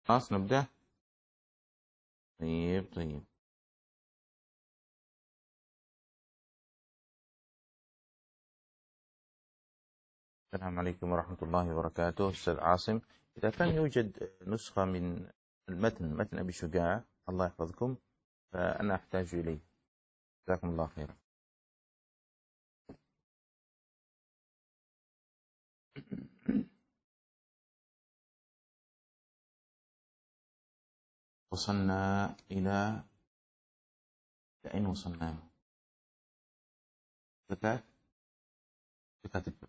خلاص نبدأ. طيب. السلام عليكم ورحمة الله وبركاته. أستاذ عاصم، إذا كان يوجد نسخة من متن أبي شجاع، الله يحفظكم، فأنا أحتاج إليه. جزاكم الله خيرا. وصلنا إلى أين وصلنا؟ زكاة الفطر.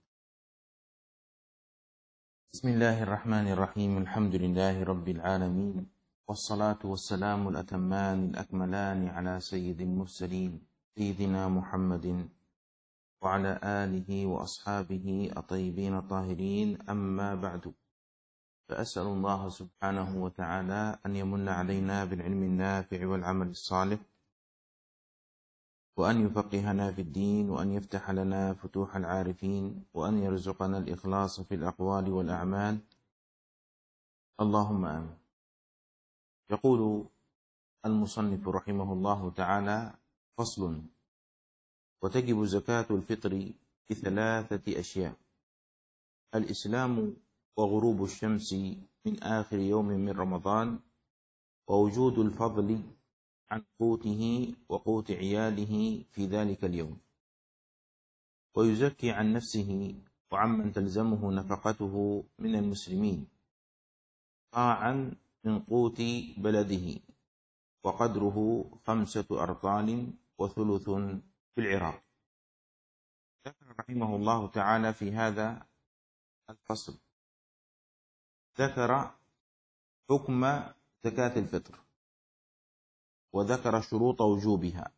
بسم الله الرحمن الرحيم. الحمد لله رب العالمين، والصلاة والسلام الأتمان الأكملان على سيد المرسلين سيدنا محمد وعلى آله وأصحابه الطيبين الطاهرين. أما بعد، فأسأل الله سبحانه وتعالى أن يمن علينا بالعلم النافع والعمل الصالح، وأن يفقهنا في الدين، وأن يفتح لنا فتوح العارفين، وأن يرزقنا الإخلاص في الأقوال والأعمال، اللهم آمين. يقول المصنف رحمه الله تعالى: فصل: وتجب زكاة الفطر بثلاثة أشياء: الإسلام، وغروب الشمس من آخر يوم من رمضان، ووجود الفضل عن قوته وقوت عياله في ذلك اليوم، ويزكي عن نفسه وعمن تلزمه نفقته من المسلمين صاعا من قوت بلده، وقدره 5 أرطال وثلث في العراق. ذكر رحمه الله تعالى في هذا الفصل، ذكر حكم زكاة الفطر، وذكر شروط وجوبها،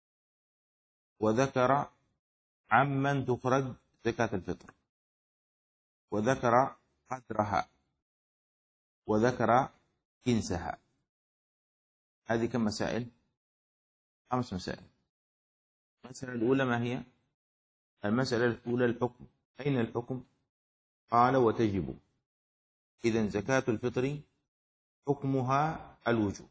وذكر عمن تخرج زكاة الفطر، وذكر قدرها، وذكر جنسها. هذه كم مسائل؟ 5 مسائل. المسألة الأولى ما هي؟ المسألة الأولى الحكم. أين الحكم؟ قال: وتجب. إذن زكاة الفطر حكمها الوجوب،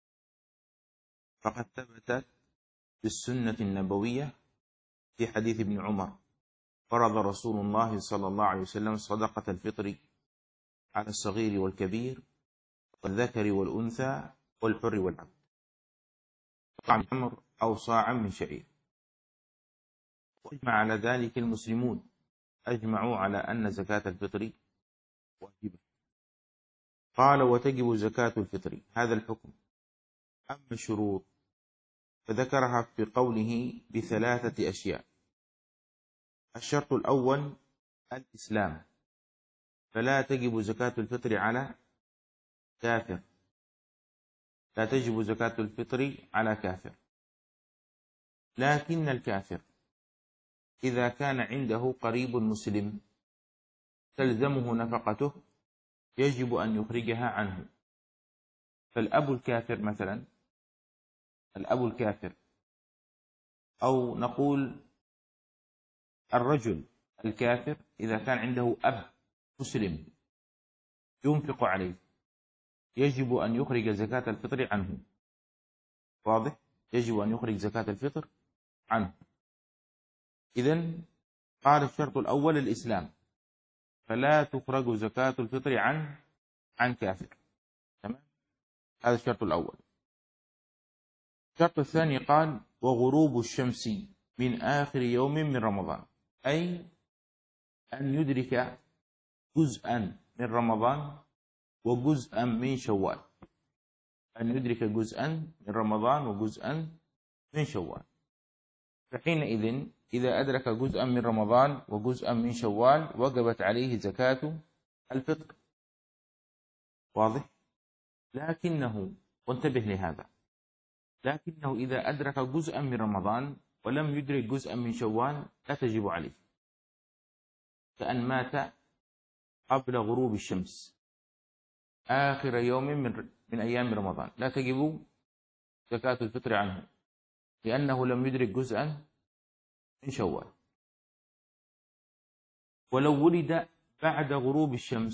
فقد ثبتت في السنة النبوية في حديث ابن عمر: فرض رسول الله صلى الله عليه وسلم صدقة الفطر على الصغير والكبير والذكر والأنثى والحر والعبد، صاع من تمر أو صاعا من شعير. واجمع على ذلك المسلمون، أجمعوا على أن زكاة الفطر واجبة. قال: وتجب زكاة الفطر، هذا الحكم. أما الشروط فذكرها في قوله ب3 أشياء: الشرط الأول الإسلام، فلا تجب زكاة الفطر على كافر، لا تجب زكاة الفطر على كافر، لكن الكافر إذا كان عنده قريب مسلم تلزمه نفقته يجب أن يخرجها عنه. فالأب الكافر مثلا، الأب الكافر، أو نقول الرجل الكافر، إذا كان عنده أب مسلم ينفق عليه يجب أن يخرج زكاة الفطر عنه. واضح؟ يجب أن يخرج زكاة الفطر عنه. إذن قال: الشرط الأول الإسلام، فلا تخرج زكاة الفطر عن كافر. تمام؟ هذا الشرط الأول. الشرط الثاني قال: وغروب الشمس من آخر يوم من رمضان، أي أن يدرك جزءا من رمضان وجزءا من شوال، أن يدرك جزءا من رمضان وجزءا من شوال. فحينئذ إذا أدرك جزءا من رمضان وجزءا من شوال وجبت عليه زكاة الفطر. واضح؟ لكنه، وانتبه لهذا، لكنه إذا أدرك جزءا من رمضان ولم يدرك جزءا من شوال لا تجب عليه، كأن مات قبل غروب الشمس آخر يوم من أيام رمضان، لا تجب زكاة الفطر عنه، لأنه لم يدرك جزءا من شوال. ولو ولد بعد غروب الشمس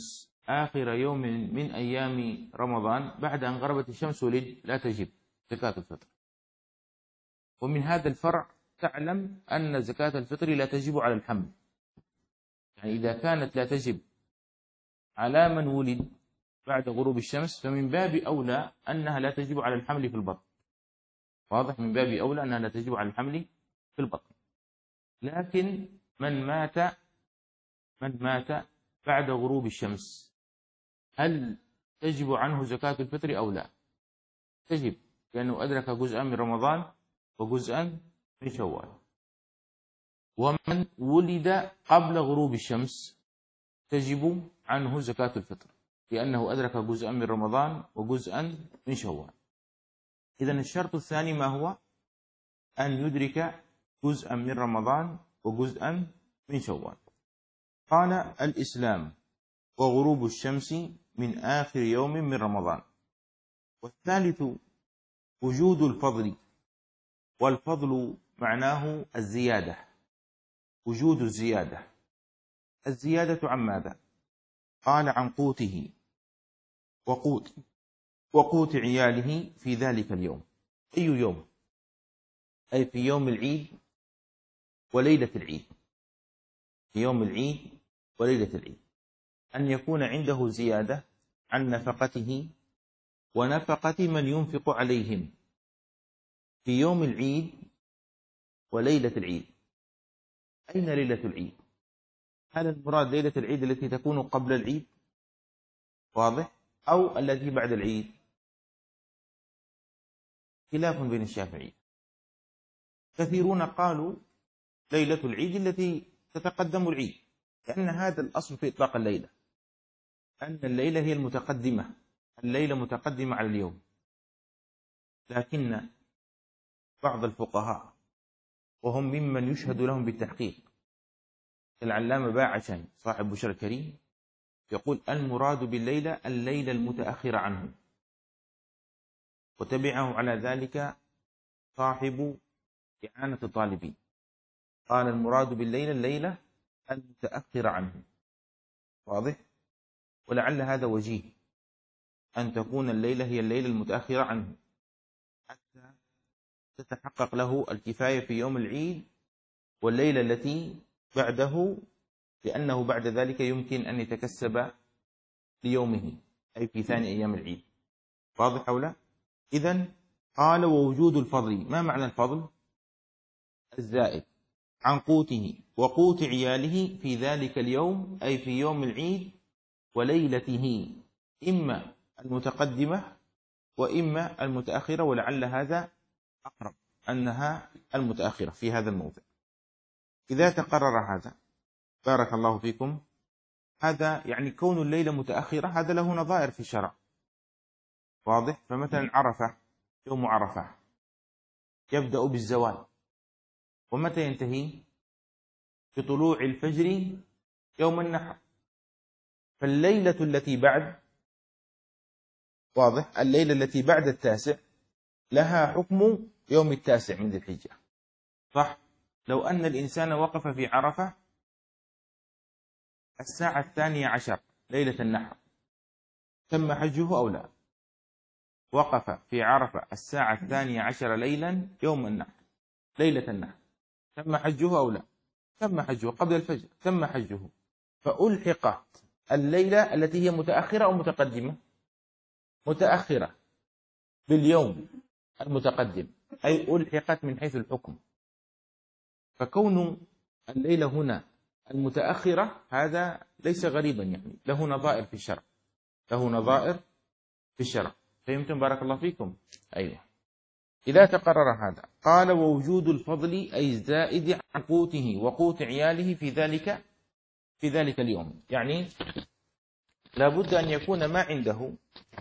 آخر يوم من أيام رمضان بعد أن غربت الشمس ولد لا تجب زكاة الفطر. ومن هذا الفرع تعلم أن زكاة الفطر لا تجب على الحمل، يعني إذا كانت لا تجب على من ولد بعد غروب الشمس فمن باب أولى أنها لا تجب على الحمل في البطن. واضح؟ من باب أولى أنها لا تجب على الحمل في البطن. لكن من مات بعد غروب الشمس هل تجب عنه زكاة الفطر أو لا؟ تجب، لأنه أدرك جزءا من رمضان وجزءا من شوال. ومن ولد قبل غروب الشمس تجب عنه زكاة الفطر، لأنه أدرك جزءا من رمضان وجزءا من شوال. إذن الشرط الثاني ما هو؟ أن يدرك جزءا من رمضان وجزءا من شوال. قال الإسلام وغروب الشمس من آخر يوم من رمضان. والثالث وجود الفضل، والفضل معناه الزيادة، وجود الزيادة. الزيادة عن ماذا؟ قال عن قوته وقوت عياله في ذلك اليوم. أي يوم؟ أي في يوم العيد وليلة العيد. في يوم العيد وليلة العيد أن يكون عنده زيادة عن نفقته ونفقة من ينفق عليهم في يوم العيد وليلة العيد. أين ليلة العيد؟ هل المراد ليلة العيد التي تكون قبل العيد؟ واضح؟ أو التي بعد العيد؟ خلاف بين الشافعي. كثيرون قالوا ليلة العيد التي تتقدم العيد، لأن هذا الأصل في إطلاق الليلة، أن الليلة هي المتقدمة، الليلة متقدمة على اليوم. لكن بعض الفقهاء وهم ممن يشهد لهم بالتحقيق العلامة باعشان صاحب بشر الكريم يقول المراد بالليلة الليلة المتأخرة عنه، وتبعه على ذلك صاحب إعانة الطالبين، قال المراد بالليلة الليلة المتأخرة عنه. واضح؟ ولعل هذا وجيه أن تكون الليلة هي الليلة المتأخرة عنه حتى تتحقق له الكفاية في يوم العيد والليلة التي بعده، لأنه بعد ذلك يمكن أن يتكسب ليومه أي في ثاني أيام العيد. واضح أو لا؟ إذن قال ووجود الفضل. ما معنى الفضل؟ الزائد عن قوته وقوت عياله في ذلك اليوم أي في يوم العيد وليلته، إما المتقدمة وإما المتأخرة، ولعل هذا أقرب أنها المتأخرة في هذا الموضع. إذا تقرر هذا بارك الله فيكم، هذا يعني كون الليلة متأخرة هذا له نظائر في الشرع. واضح؟ فمثلا عرفة، يوم عرفة يبدأ بالزوال، ومتى ينتهي؟ بطلوع الفجر يوم النحر. فالليلة التي بعد، واضح، الليلة التي بعد التاسع لها حكم يوم التاسع من ذي الحجة. صح؟ لو أن الإنسان وقف في عرفة الساعة 12 ليلة النحر تم حجه أو لا؟ وقف في عرفة الساعة 12 ليلا يوم النحر ليلة النحر تم حجه أو لا؟ تم حجه قبل الفجر، تم حجه. فألحقت الليلة التي هي متأخرة أو متقدمة؟ متأخرة باليوم المتقدم، أي ألحقت من حيث الحكم. فكون الليلة هنا المتأخرة هذا ليس غريبا، يعني له نظائر في الشرع، له نظائر في الشرع. فهمتم؟ بارك الله فيكم. أيوة. إذا تقرر هذا قال ووجود الفضل أي الزائد عن قوته وقوت عياله في ذلك اليوم، يعني لابد أن يكون ما عنده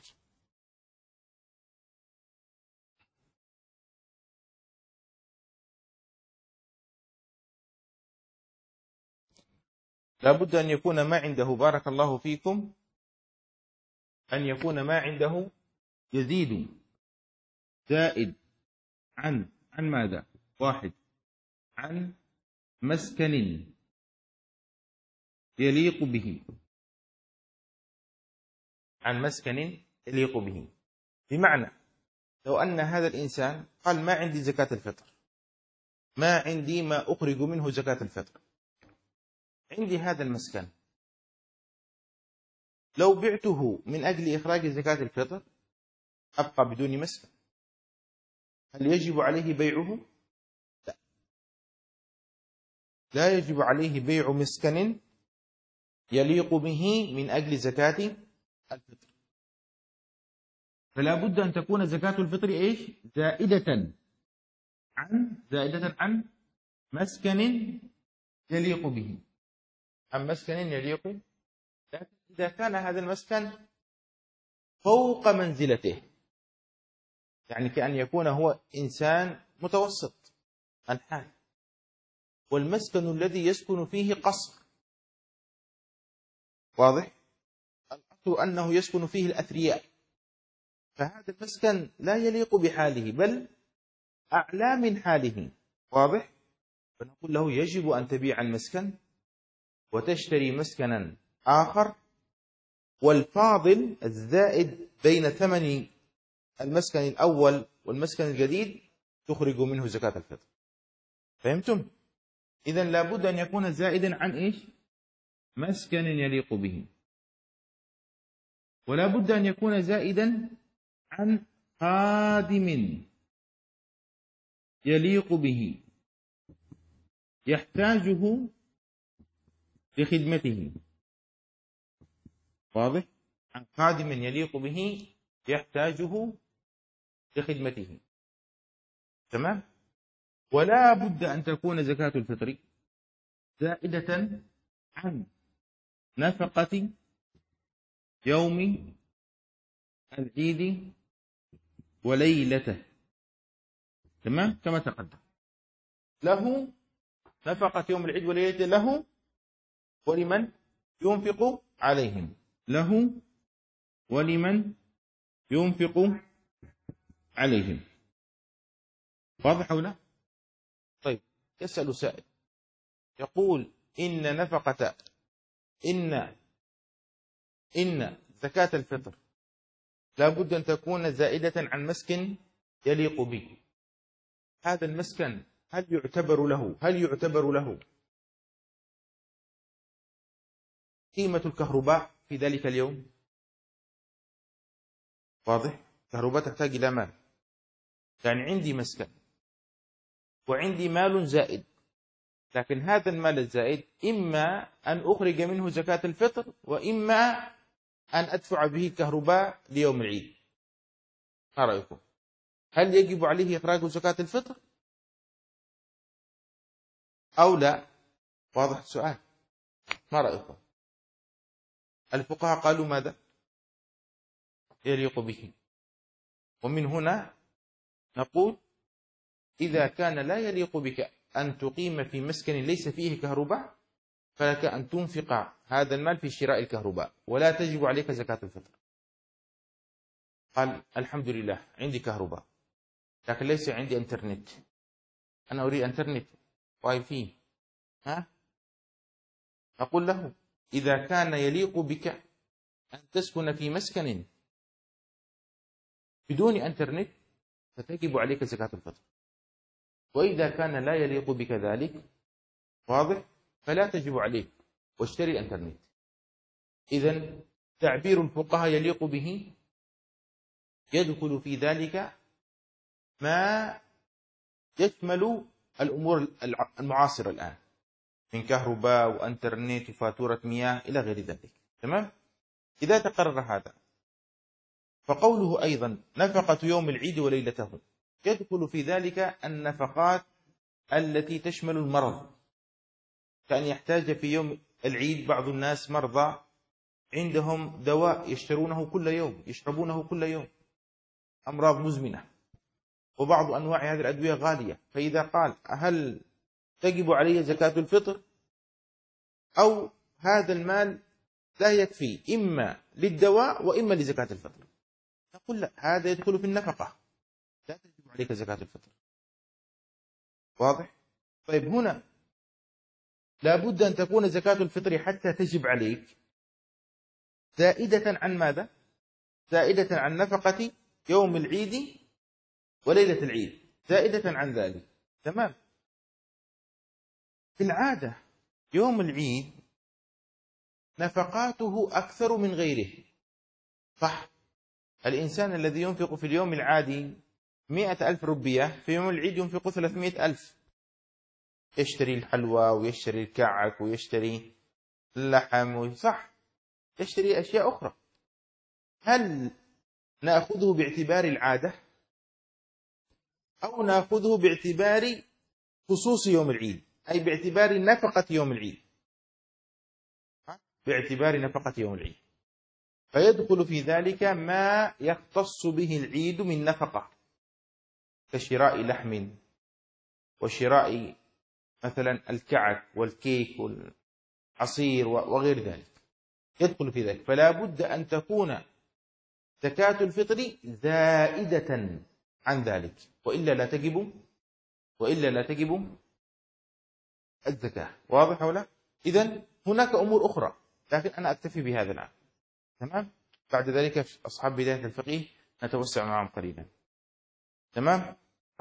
بارك الله فيكم أن يكون ما عنده يزيد زائد عن ماذا؟ واحد، عن مسكن يليق به عن مسكن يليق به. بمعنى لو أن هذا الإنسان قال ما عندي زكاة الفطر، ما عندي ما أخرج منه زكاة الفطر، عندي هذا المسكن، لو بعته من أجل إخراج زكاة الفطر أبقى بدون مسكن، هل يجب عليه بيعه؟ لا، لا يجب عليه بيع مسكن يليق به من أجل زكاة الفطر. فلا بد أن تكون زكاة الفطر إيش؟ زائدة عن مسكن يليق به، عن مسكن يليق. لكن إذا كان هذا المسكن فوق منزلته، يعني كأن يكون هو إنسان متوسط الحال، والمسكن الذي يسكن فيه قصر، واضح؟ الأصل أنه يسكن فيه الأثرياء، فهذا المسكن لا يليق بحاله بل أعلى من حاله، واضح؟ فنقول له يجب أن تبيع المسكن وتشتري مسكنا آخر، والفاضل الزائد بين ثمن المسكن الأول والمسكن الجديد تخرج منه زكاة الفطر. فهمتم؟ إذن لابد أن يكون زائدا عن إيش؟ مسكن يليق به، ولا بد أن يكون زائدا عن خادم يليق به يحتاجه لخدمته، واضح؟ عن خادم يليق به يحتاجه لخدمته، تمام؟ ولا بد أن تكون زكاة الفطر زائدة عن نفقة يوم العيد وليلته، تمام؟ كما تقدم، له نفقة يوم العيد وليلته، له ولمن ينفق عليهم، له ولمن ينفق عليهم، واضح ولا؟ طيب، يسأل سائل يقول إن نفقة إن زكاة الفطر لا بد أن تكون زائدة عن مسكن يليق به، هذا المسكن هل يعتبر له قيمة الكهرباء في ذلك اليوم؟ واضح؟ الكهرباء تحتاج إلى مال، يعني عندي مسكن وعندي مال زائد، لكن هذا المال الزائد إما أن أخرج منه زكاة الفطر، وإما أن أدفع به الكهرباء ليوم العيد. ما رأيكم؟ هل يجب عليه إخراج زكاة الفطر أو لا؟ واضح السؤال؟ ما رأيكم؟ الفقهاء قالوا ماذا؟ يليق به. ومن هنا نقول إذا كان لا يليق بك أن تقيم في مسكن ليس فيه كهرباء، فلك أن تنفق هذا المال في شراء الكهرباء ولا تجب عليك زكاة الفطر. قال الحمد لله عندي كهرباء لكن ليس عندي انترنت، أنا أريد انترنت واي فاي، نقول له إذا كان يليق بك أن تسكن في مسكن بدون انترنت فتجب عليك زكاة الفطر، وإذا كان لا يليق بك ذلك، واضح، فلا تجب عليك واشتري انترنت. إذن تعبير الفقهاء يليق به يدخل في ذلك ما يشمل الأمور المعاصرة الآن من كهرباء وانترنت وفاتورة مياه إلى غير ذلك، تمام؟ إذا تقرر هذا، فقوله أيضا نفقة يوم العيد وليلته يدخل في ذلك النفقات التي تشمل المرض، كأن يحتاج في يوم العيد بعض الناس مرضى عندهم دواء يشترونه كل يوم يشربونه كل يوم، أمراض مزمنة، وبعض أنواع هذه الأدوية غالية، فإذا قال هل تجب علي زكاة الفطر أو هذا المال لا يكفي إما للدواء وإما لزكاة الفطر، نقول لا، هذا يدخل في النفقة لا تجب عليك زكاة الفطر، واضح؟ طيب هنا لابد أن تكون زكاة الفطر حتى تجب عليك زائدة عن ماذا؟ زائدة عن نفقة يوم العيد وليلة العيد، زائدة عن ذلك. تمام. في العادة يوم العيد نفقاته أكثر من غيره، صح؟ الإنسان الذي ينفق في اليوم العادي 100,000 روبية، في يوم العيد ينفق 300,000، يشتري الحلوى ويشتري الكعك ويشتري اللحم، صح، يشتري أشياء أخرى. هل نأخذه باعتبار العادة أو نأخذه باعتبار خصوص يوم العيد، أي باعتبار نفقة يوم العيد؟ باعتبار نفقة يوم العيد، فيدخل في ذلك ما يختص به العيد من نفقة، كشراء لحم وشراء مثلا الكعك والكيك والعصير وغير ذلك، يدخل في ذلك. فلا بد أن تكون زكاة الفطر زائدة عن ذلك، وإلا لا تجب الزكاة. واضح ولا؟ إذن هناك أمور أخرى، لكن أنا أكتفي بهذا الآن. تمام. بعد ذلك أصحاب بداية الفقه نتوسع معهم قليلا. تمام.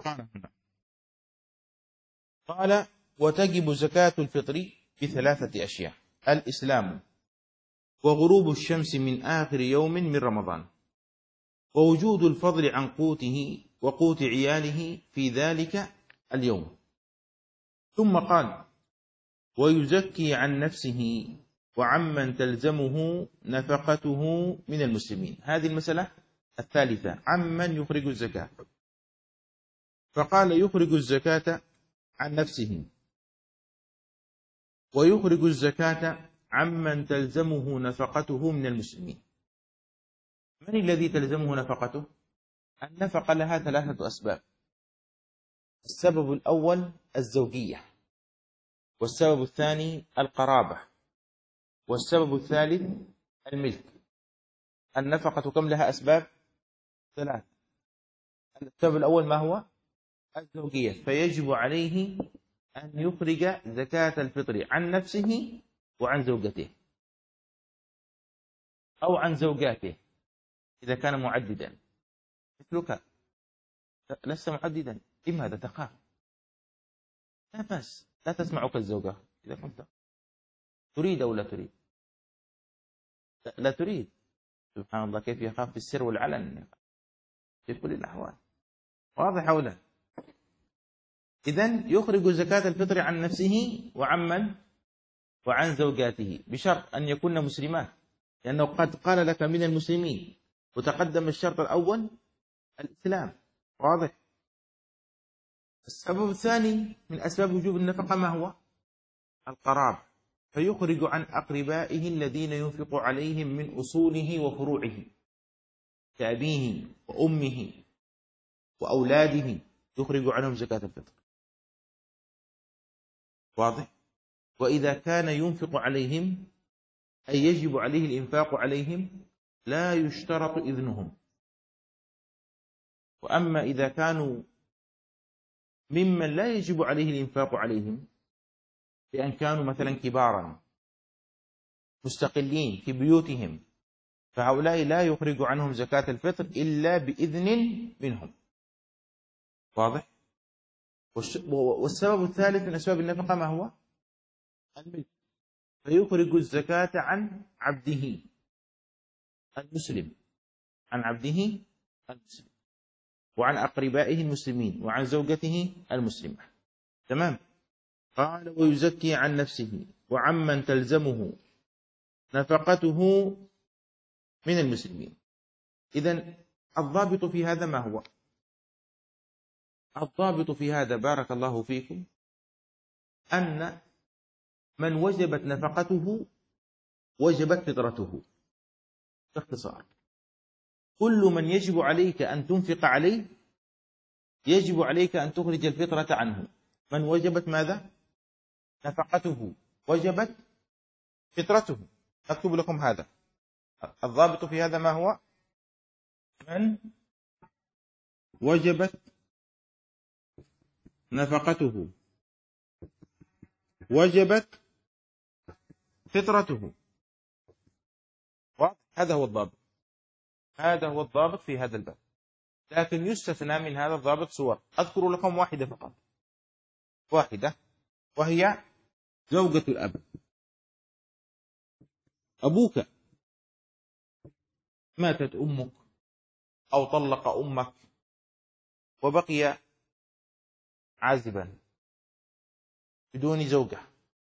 قال وتجب زكاة الفطر بثلاثة أشياء: الإسلام، وغروب الشمس من آخر يوم من رمضان، ووجود الفضل عن قوته وقوت عياله في ذلك اليوم. ثم قال ويزكي عن نفسه وعمن تلزمه نفقته من المسلمين. هذه المسألة الثالثة، عمن يخرج الزكاة. فقال يخرج الزكاة عن نفسه، ويخرج الزكاة عمن تلزمه نفقته من المسلمين. من الذي تلزمه نفقته؟ النفقة لها ثلاثة أسباب: السبب الأول الزوجية، والسبب الثاني القرابة، والسبب الثالث الملك. النفقة كم لها أسباب؟ ثلاث. السبب الأول ما هو؟ الزوجية، فيجب عليه أن يخرج زكاة الفطر عن نفسه وعن زوجته أو عن زوجاته إذا كان معددا. مثلك لست معددا، لماذا تخاف؟ لا بأس، لا تسمعك الزوجة إذا كنت تريد أو لا تريد. لا تريد. سبحان الله، كيف يخاف في السر والعلن في كل الأحوال. واضح أو لا؟ إذن يخرج زكاة الفطر عن نفسه وعمن وعن زوجاته، بشرط أن يكون مسلمات، لأنه قد قال لك من المسلمين، وتقدم الشرط الأول الإسلام. واضح؟ السبب الثاني من أسباب وجوب النفقة ما هو؟ القرابة، فيخرج عن أقربائه الذين ينفق عليهم من أصوله وفروعه كأبيه وأمه وأولاده، يخرج عنهم زكاة الفطر. واضح؟ وإذا كان ينفق عليهم أي يجب عليه الإنفاق عليهم لا يشترط إذنهم. وأما إذا كانوا ممن لا يجب عليه الإنفاق عليهم، بأن كانوا مثلا كبارا مستقلين في بيوتهم، فهؤلاء لا يخرج عنهم زكاة الفطر إلا بإذن منهم. واضح؟ والسبب الثالث من أسباب النفقة ما هو؟ الملك، فيخرج الزكاة عن عبده المسلم، عن عبده المسلم، وعن أقربائه المسلمين، وعن زوجته المسلمة. تمام. قال ويزكي عن نفسه وعمن تلزمه نفقته من المسلمين. إذن الضابط في هذا ما هو؟ الضابط في هذا بارك الله فيكم أن من وجبت نفقته وجبت فطرته. باختصار، كل من يجب عليك أن تنفق عليه يجب عليك أن تخرج الفطرة عنه. من وجبت ماذا؟ نفقته، وجبت فطرته. أكتب لكم هذا الضابط في هذا ما هو؟ من وجبت نفقته وجبت فطرته. هذا هو الضابط. هذا هو الضابط في هذا الباب. لكن يستثنى من هذا الضابط صور، أذكر لكم واحدة فقط، واحدة، وهي زوجة الأب. أبوك ماتت أمك أو طلق أمك وبقي عازبا بدون زوجة،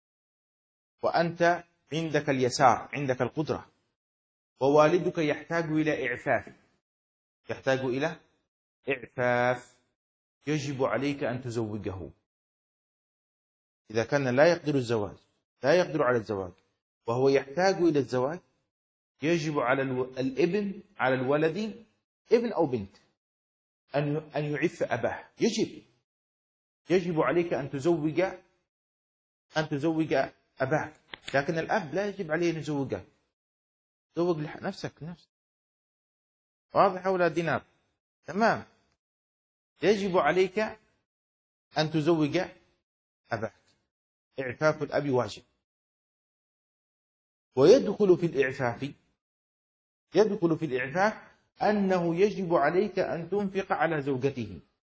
وأنت عندك اليسار، عندك القدرة، ووالدك يحتاج إلى إعفاف، يحتاج إلى إعفاف، يجب عليك أن تزوجه. إذا كان لا يقدر الزواج، لا يقدر على الزواج وهو يحتاج إلى الزواج، يجب على الابن، على الولد، ابن أو بنت، أن يعف أباه. يجب عليك أن تزوج أباك. لكن الأب لا يجب عليه أن يزوجك، زوج نفسك لنفسك. واضح ولا دينار؟ تمام. يجب عليك أن تزوج أباك، إعفاف الأب واجب. ويدخل في الإعفاف أنه يجب عليك أن تنفق على زوجته.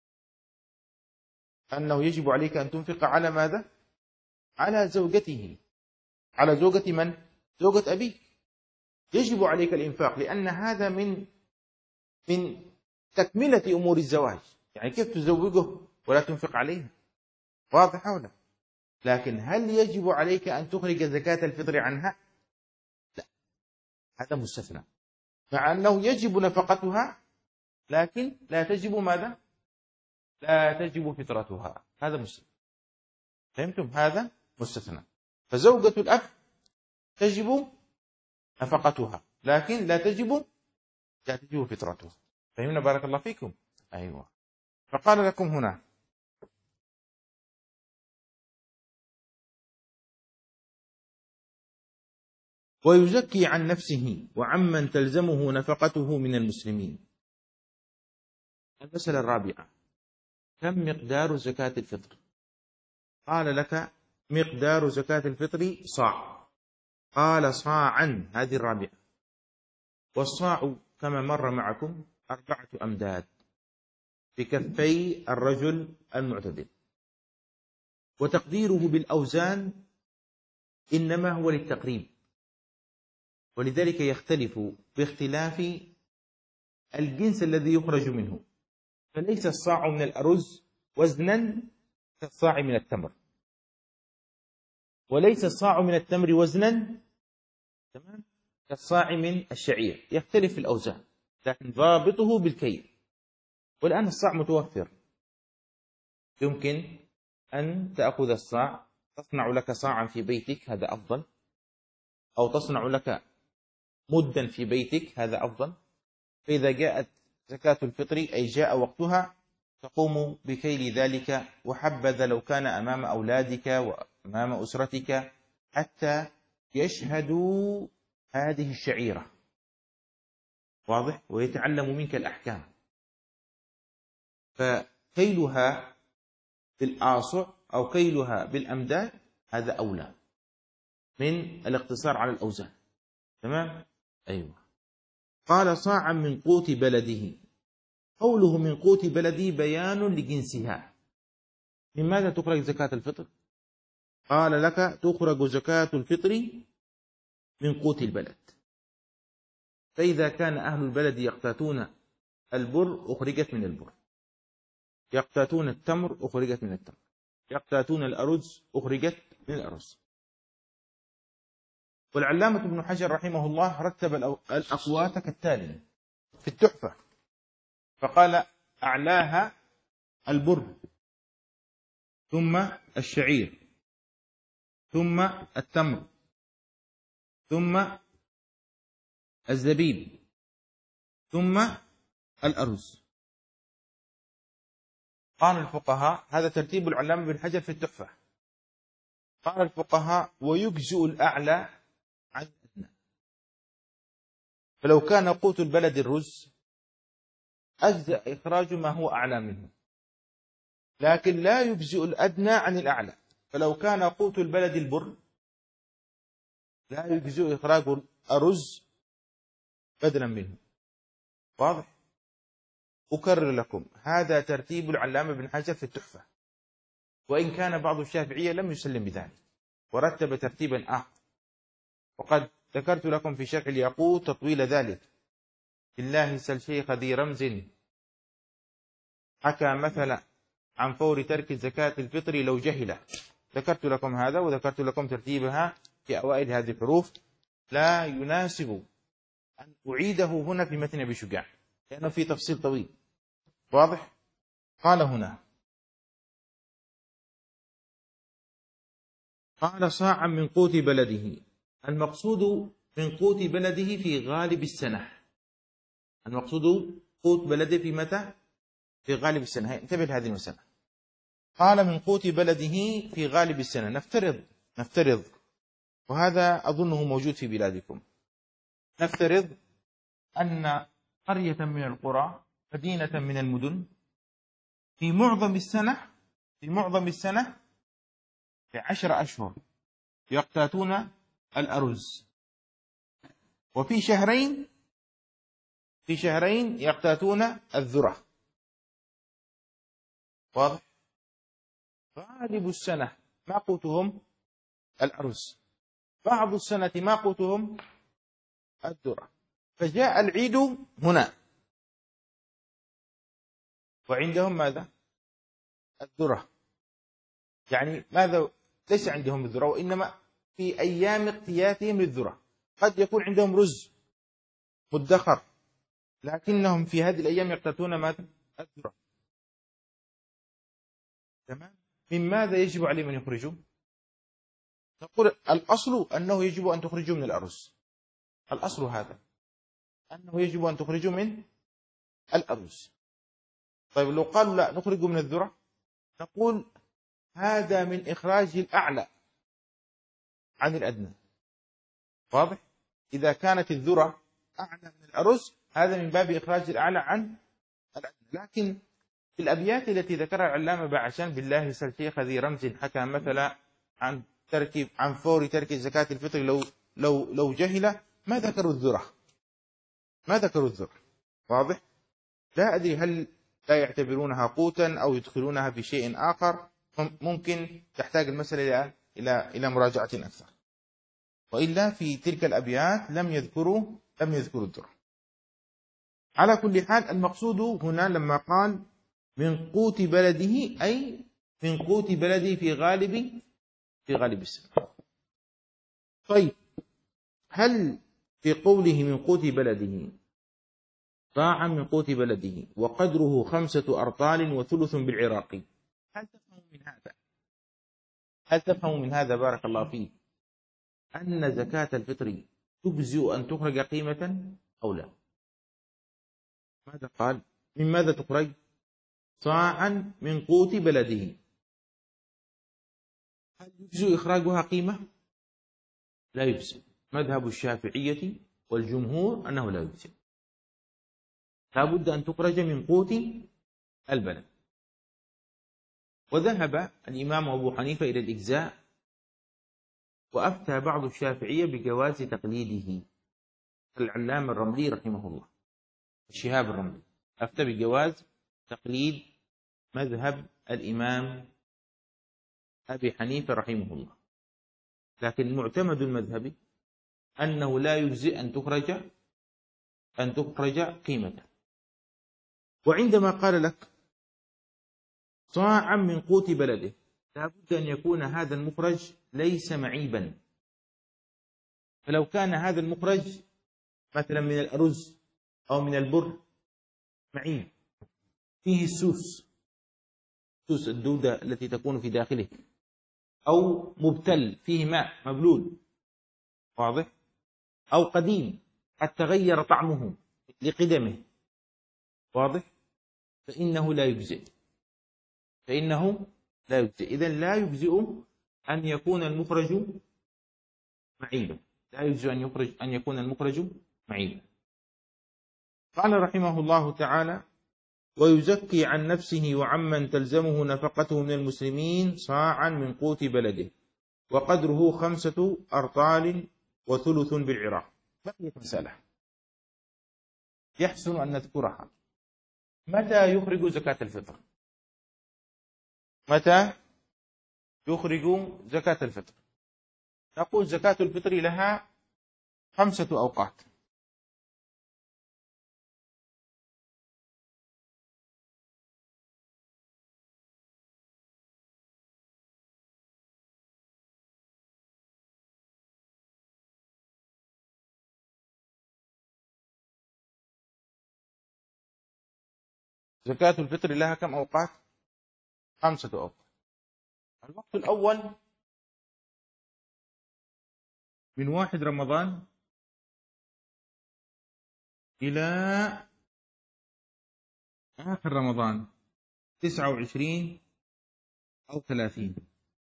أنه يجب عليك أن تنفق على ماذا؟ على زوجته. على زوجة من؟ زوجة أبيك. يجب عليك الإنفاق، لأن هذا من تكملة أمور الزواج. يعني كيف تزوجه ولا تنفق عليه؟ واضح ولا؟ لكن هل يجب عليك أن تخرج زكاة الفطر عنها؟ لا، هذا مستثنى، مع أنه يجب نفقتها، لكن لا تجب ماذا؟ لا تجب فطرتها. هذا مستثنى. فهمتم؟ هذا مستثنى. فزوجة الأب تجب نفقتها، لكن لا تجب فطرتها. فهمنا؟ بارك الله فيكم. أيوة. فقال لكم هنا: ويزكي عن نفسه وعمن تلزمه نفقته من المسلمين. المسألة الرابعة: كم مقدار زكاة الفطر؟ قال لك: مقدار زكاة الفطر صاع. قال: صاعا، هذه الرابعة. والصاع كما مر معكم 4 أمداد بكفي الرجل المعتدل. وتقديره بالأوزان إنما هو للتقريب، ولذلك يختلف باختلاف الجنس الذي يخرج منه. فليس الصاع من الأرز وزنا كالصاع من التمر، وليس الصاع من التمر وزنا تمام كالصاع من الشعير. يختلف في الأوزان، لكن ضابطه بالكيل. والآن الصاع متوفر، يمكن أن تأخذ الصاع، تصنع لك صاعا في بيتك، هذا أفضل، أو تصنع لك مدا في بيتك، هذا أفضل. فإذا جاءت زكاة الفطر أي جاء وقتها، تقوم بكيل ذلك. وحبذا لو كان أمام أولادك وأمام أسرتك حتى يشهدوا هذه الشعيرة، واضح، ويتعلموا منك الأحكام. فكيلها بالآصع أو كيلها بالأمداد هذا أولى من الاقتصار على الأوزان. تمام؟ أيوة. قال: صاعا من قوت بلده. قوله من قوت بلده بيان لجنسها. من ماذا تخرج زكاة الفطر؟ قال لك: تخرج زكاة الفطر من قوت البلد. فإذا كان أهل البلد يقتاتون البر أخرجت من البر، يقتاتون التمر أخرجت من التمر، يقتاتون الأرز أخرجت من الأرز. والعلامة ابن حجر رحمه الله رتب الأقوات كالتالي في التحفة، فقال: أعلاها البر، ثم الشعير، ثم التمر، ثم الزبيب، ثم الأرز. قال الفقهاء، هذا ترتيب العلامة ابن حجر في التحفة. قال الفقهاء: ويجزئ الأعلى عن الأدنى. فلو كان قوت البلد الرز أجزأ إخراج ما هو أعلى منه، لكن لا يجزئ الأدنى عن الأعلى. فلو كان قوت البلد البر لا يجزئ إخراج الرز بدلا منه. واضح؟ أكرر لكم، هذا ترتيب العلامة بن حجر في التحفة، وإن كان بعض الشافعية لم يسلم بذلك ورتب ترتيبا آخر، وقد ذكرت لكم في شرح الياقوت تطويل ذلك. بالله سل شيخ ذي رمز حكى مثلا عن فور ترك زكاة الفطر لو جهل. ذكرت لكم هذا، وذكرت لكم ترتيبها في أوائل هذه الحروف. لا يناسب أن أعيده هنا في متن أبي شجاع لأنه في تفصيل طويل. واضح؟ قال هنا، قال صاعا من قوت بلده. المقصود من قوت بلده في غالب السنة. المقصود قوت بلده في متى؟ في غالب السنة. انتبه لهذه المسألة. قال من قوت بلده في غالب السنة. نفترض وهذا أظنه موجود في بلادكم، نفترض أن قرية من القرى، مدينة من المدن، في معظم السنة في 10 أشهر يقتاتون الأرز، وفي شهرين يقتاتون الذرة. واضح؟ غالب السنة ما قوتهم الأرز، بعض السنة ما قوتهم الذرة. فجاء العيد هنا وعندهم ماذا؟ الذرة. يعني ماذا؟ ليس عندهم الذرة، وإنما في أيام اقتياتهم للذرة قد يكون عندهم رز مدخر، لكنهم في هذه الأيام يقتاتون ماذا؟ الذرة. تمام؟ من ماذا يجب عليهم أن يخرجوا؟ نقول الأصل أنه يجب أن تخرجوا من الأرز. الأصل هذا أنه يجب أن تخرجوا من الأرز. طيب لو قالوا لا نخرج من الذرة، نقول هذا من إخراج الأعلى عن الأدنى. واضح؟ إذا كانت الذرة أعلى من الأرز هذا من باب إخراج الأعلى عن الأدنى. لكن في الأبيات التي ذكرها العلامة بعشان بالله سل شيخ ذي رمز حكى مثلا عن فور ترك زكاة الفطر لو جهل، ما ذكروا الذرة. واضح؟ لا أدري هل لا يعتبرونها قوتا أو يدخلونها في شيء آخر. ممكن تحتاج المسألة إلى مراجعة أكثر، وإلا في تلك الأبيات لم يذكروا الذرة. على كل حال المقصود هنا لما قال من قوت بلده أي من قوت بلده في غالب السنة. طيب هل في قوله من قوت بلده صاعا من قوت بلده وقدره 5 أرطال وثلث بالعراق، هل تفهم من هذا بارك الله فيك أن زكاة الفطر تجزئ أن تخرج قيمة أو لا؟ ماذا قال؟ من ماذا تخرج؟ صاعا من قوت بلده. هل يجزئ إخراجها قيمة؟ لا يجزئ. مذهب الشافعية والجمهور أنه لا يجزئ، لا بد أن تخرج من قوت البلد. وذهب الإمام أبو حنيفة إلى الإجزاء، وأفتى بعض الشافعية بجواز تقليده. العلامة الرملي رحمه الله، الشهاب الرملي، أفتى بجواز تقليد مذهب الإمام أبي حنيفة رحمه الله. لكن المعتمد المذهبي أنه لا يجزئ أن تخرج قيمة. وعندما قال لك صاعا من قوت بلده، لا بد أن يكون هذا المخرج ليس معيبا. فلو كان هذا المخرج مثلا من الأرز أو من البر معيب، فيه السوس الدودة التي تكون في داخله، أو مبتل فيه ماء مبلول، واضح؟ أو قديم قد تغير طعمه لقدمه، واضح؟ فإنه لا يجزئ. إذن لا يجزئ أن يكون المخرج معيبا، لا يجزئ أن يكون المخرج معيبا. قال رحمه الله تعالى: ويزكي عن نفسه وعمن تلزمه نفقته من المسلمين صاعا من قوت بلده وقدره 5 أرطال وثلث بالعراق. بقيت مسألة، يحسن أن نذكرها. متى يخرج زكاة الفطر؟ متى يخرج زكاة الفطر؟ نقول زكاة الفطر لها 5 أوقات. زكاة الفطر لها كم أوقات؟ 5 أوقات. الوقت الأول من 1 رمضان إلى آخر رمضان 29 أو 30،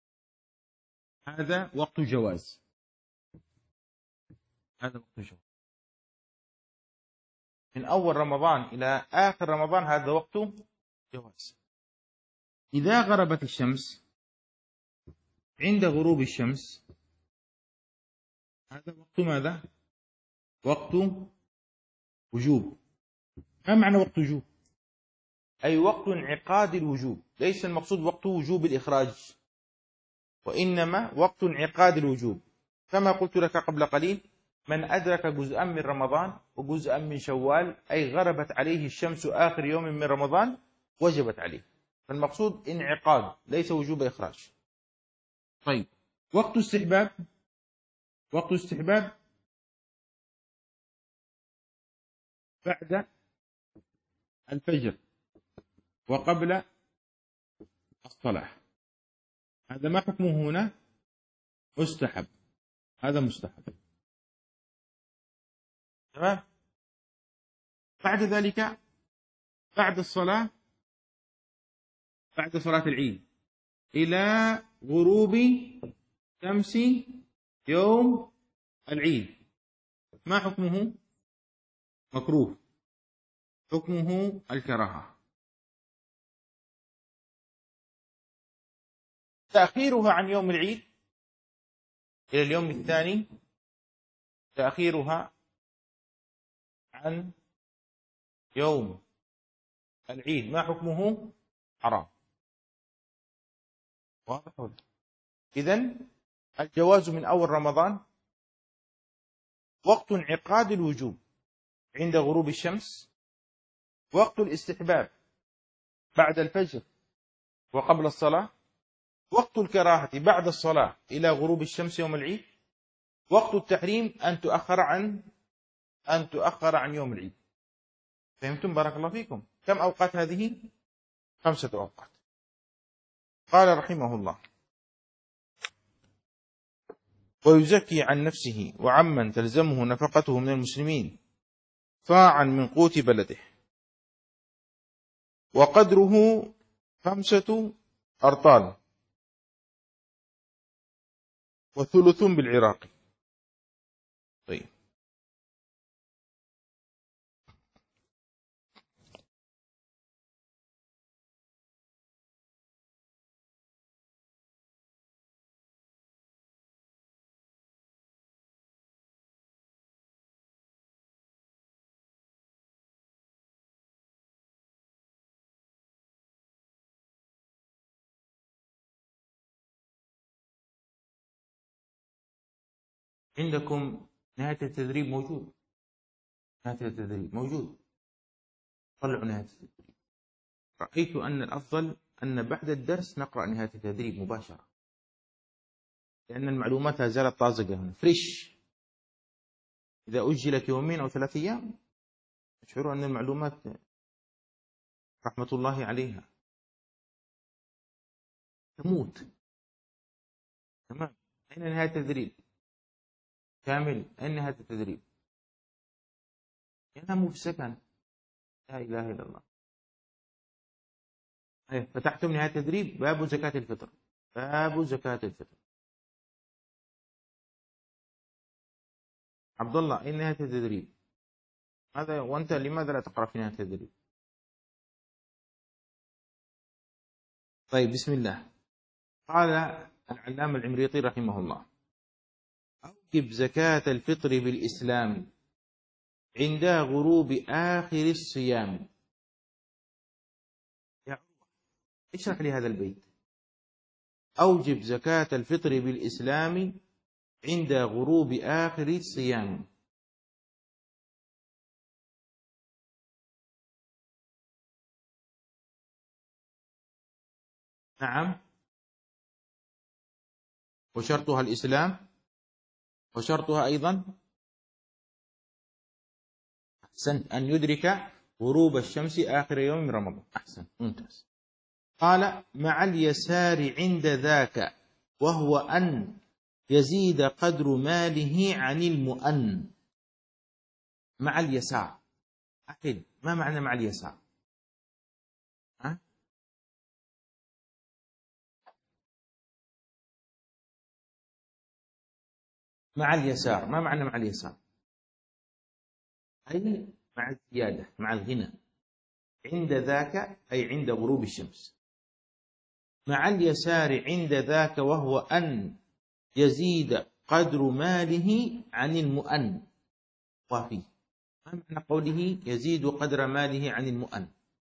هذا وقت جواز. هذا وقت جواز. من أول رمضان إلى آخر رمضان هذا وقت جواز. إذا غربت الشمس، عند غروب الشمس، هذا وقت ماذا؟ وقت وجوب. ما معنى وقت وجوب؟ أي وقت انعقاد الوجوب، ليس المقصود وقت وجوب الإخراج، وإنما وقت انعقاد الوجوب. كما قلت لك قبل قليل، من أدرك جزءا من رمضان وجزءا من شوال، أي غربت عليه الشمس آخر يوم من رمضان، وجبت عليه. فالمقصود انعقاد ليس وجوب إخراج. طيب، وقت استحباب. وقت استحباب بعد الفجر وقبل الصلاة. هذا ما حكمه هنا؟ مستحب. هذا مستحب. تمام. بعد ذلك، بعد الصلاة، بعد صلاة العيد إلى غروب شمس يوم العيد، ما حكمه؟ مكروه. حكمه الكراهة. تأخيرها عن يوم العيد إلى اليوم الثاني، تأخيرها عن يوم العيد ما حكمه؟ حرام. واضح ولا؟ إذن الجواز من أول رمضان، وقت انعقاد الوجوب عند غروب الشمس، وقت الاستحباب بعد الفجر وقبل الصلاة، وقت الكراهة بعد الصلاة إلى غروب الشمس يوم العيد، وقت التحريم أن تؤخر عن يوم العيد. فهمتم؟ بارك الله فيكم. كم أوقات هذه؟ 5 أوقات. قال رحمه الله: ويزكي عن نفسه وعمن تلزمه نفقته من المسلمين صاعا من قوت بلده، وقدره 5 أرطال، وثلث بالعراق. طيب، عندكم نهاية التدريب موجود؟ نهاية التدريب موجود. طلعوا نهاية التدريب. رأيت أن الأفضل أن بعد الدرس نقرأ نهاية التدريب مباشرة، لأن المعلومات لا زالت طازجة هنا، فريش. إذا أجلت 2 أو 3 أيام أشعر أن المعلومات رحمة الله عليها تموت. تمام. أين نهاية التدريب؟ كامل، أين نهاية التدريب؟ يناموا في السكن. لا إله إلا الله. فتحتم نهاية التدريب، باب زكاة الفطر. باب زكاة الفطر. عبد الله، أين نهاية التدريب؟ ماذا وأنت لماذا لا تقرأ في نهاية التدريب؟ طيب، بسم الله. قال العلامة العمريطي رحمه الله: أوجب زكاة الفطر بالإسلام عند غروب آخر الصيام. يا عروة اشرح لي هذا البيت. أوجب زكاة الفطر بالإسلام عند غروب آخر الصيام. نعم، وشرطها الإسلام، وشرطها أيضا أحسنت أن يدرك غروب الشمس آخر يوم من رمضان. أحسن، ممتاز. قال مع اليسار عند ذاك، وهو أن يزيد قدر ماله عن المؤن. مع اليسار، أحد ما معنى مع اليسار؟ ها؟ مع اليسار ما معنى مع اليسار؟ أي مع الزيادة، مع الغنى. عند ذاك أي عند غروب الشمس. مع اليسار عند ذاك وهو أن يزيد قدر ماله عن المؤن. وفي ما معنى قوله يزيد قدر ماله عن المؤن؟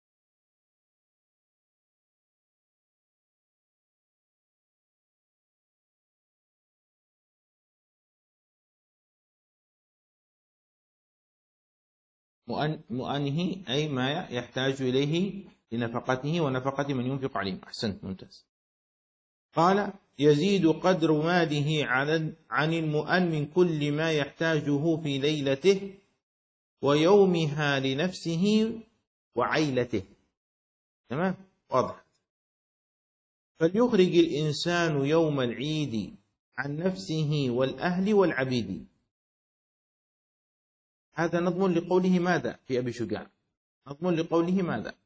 مؤنه أي ما يحتاج إليه لنفقته ونفقة من ينفق عليه. أحسنت، ممتاز. قال يزيد قدر ماله عن المؤن من كل ما يحتاجه في ليلته ويومها لنفسه وعيلته. تمام، واضح. فليخرج الإنسان يوم العيد عن نفسه والأهل والعبيد. هذا نظم لقوله ماذا في أبي شجاع؟ نظم لقوله ماذا؟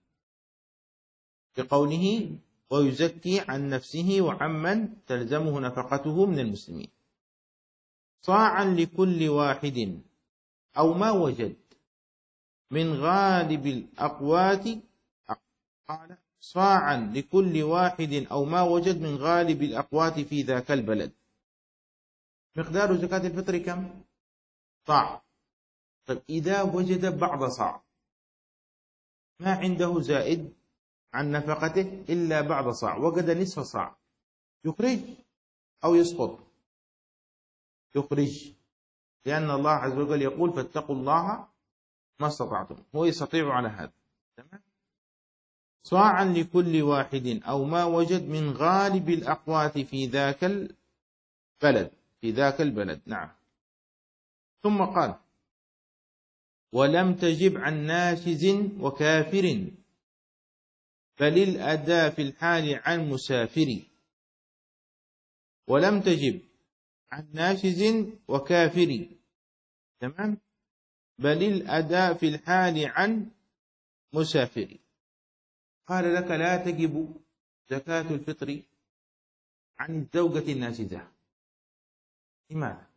لقوله ويزكي عن نفسه وعمن تلزمه نفقته من المسلمين. صاعا لكل واحد أو ما وجد من غالب الأقوات. قال صاعا لكل واحد أو ما وجد من غالب الأقوات في ذاك البلد. مقدار زكاة الفطر كم؟ صاع. طيب إذا وجد بعض صاع، ما عنده زائد عن نفقته إلا بعض صاع، وجد نصف صاع، يخرج أو يسقط؟ يخرج، لأن الله عز وجل يقول فاتقوا الله ما استطعتم، هو يستطيع على هذا. تمام. صاعا لكل واحد أو ما وجد من غالب الأقوات في ذاك البلد، في ذاك البلد. نعم. ثم قال ولم تجب عن ناشز وكافر، بل الأداء في الحال عن مسافر. ولم تجب عن ناشز وكافر، تمام، بل الأداء في الحال عن مسافر. قال لك لا تجب زكاة الفطر عن الزوجة الناشزة. لماذا؟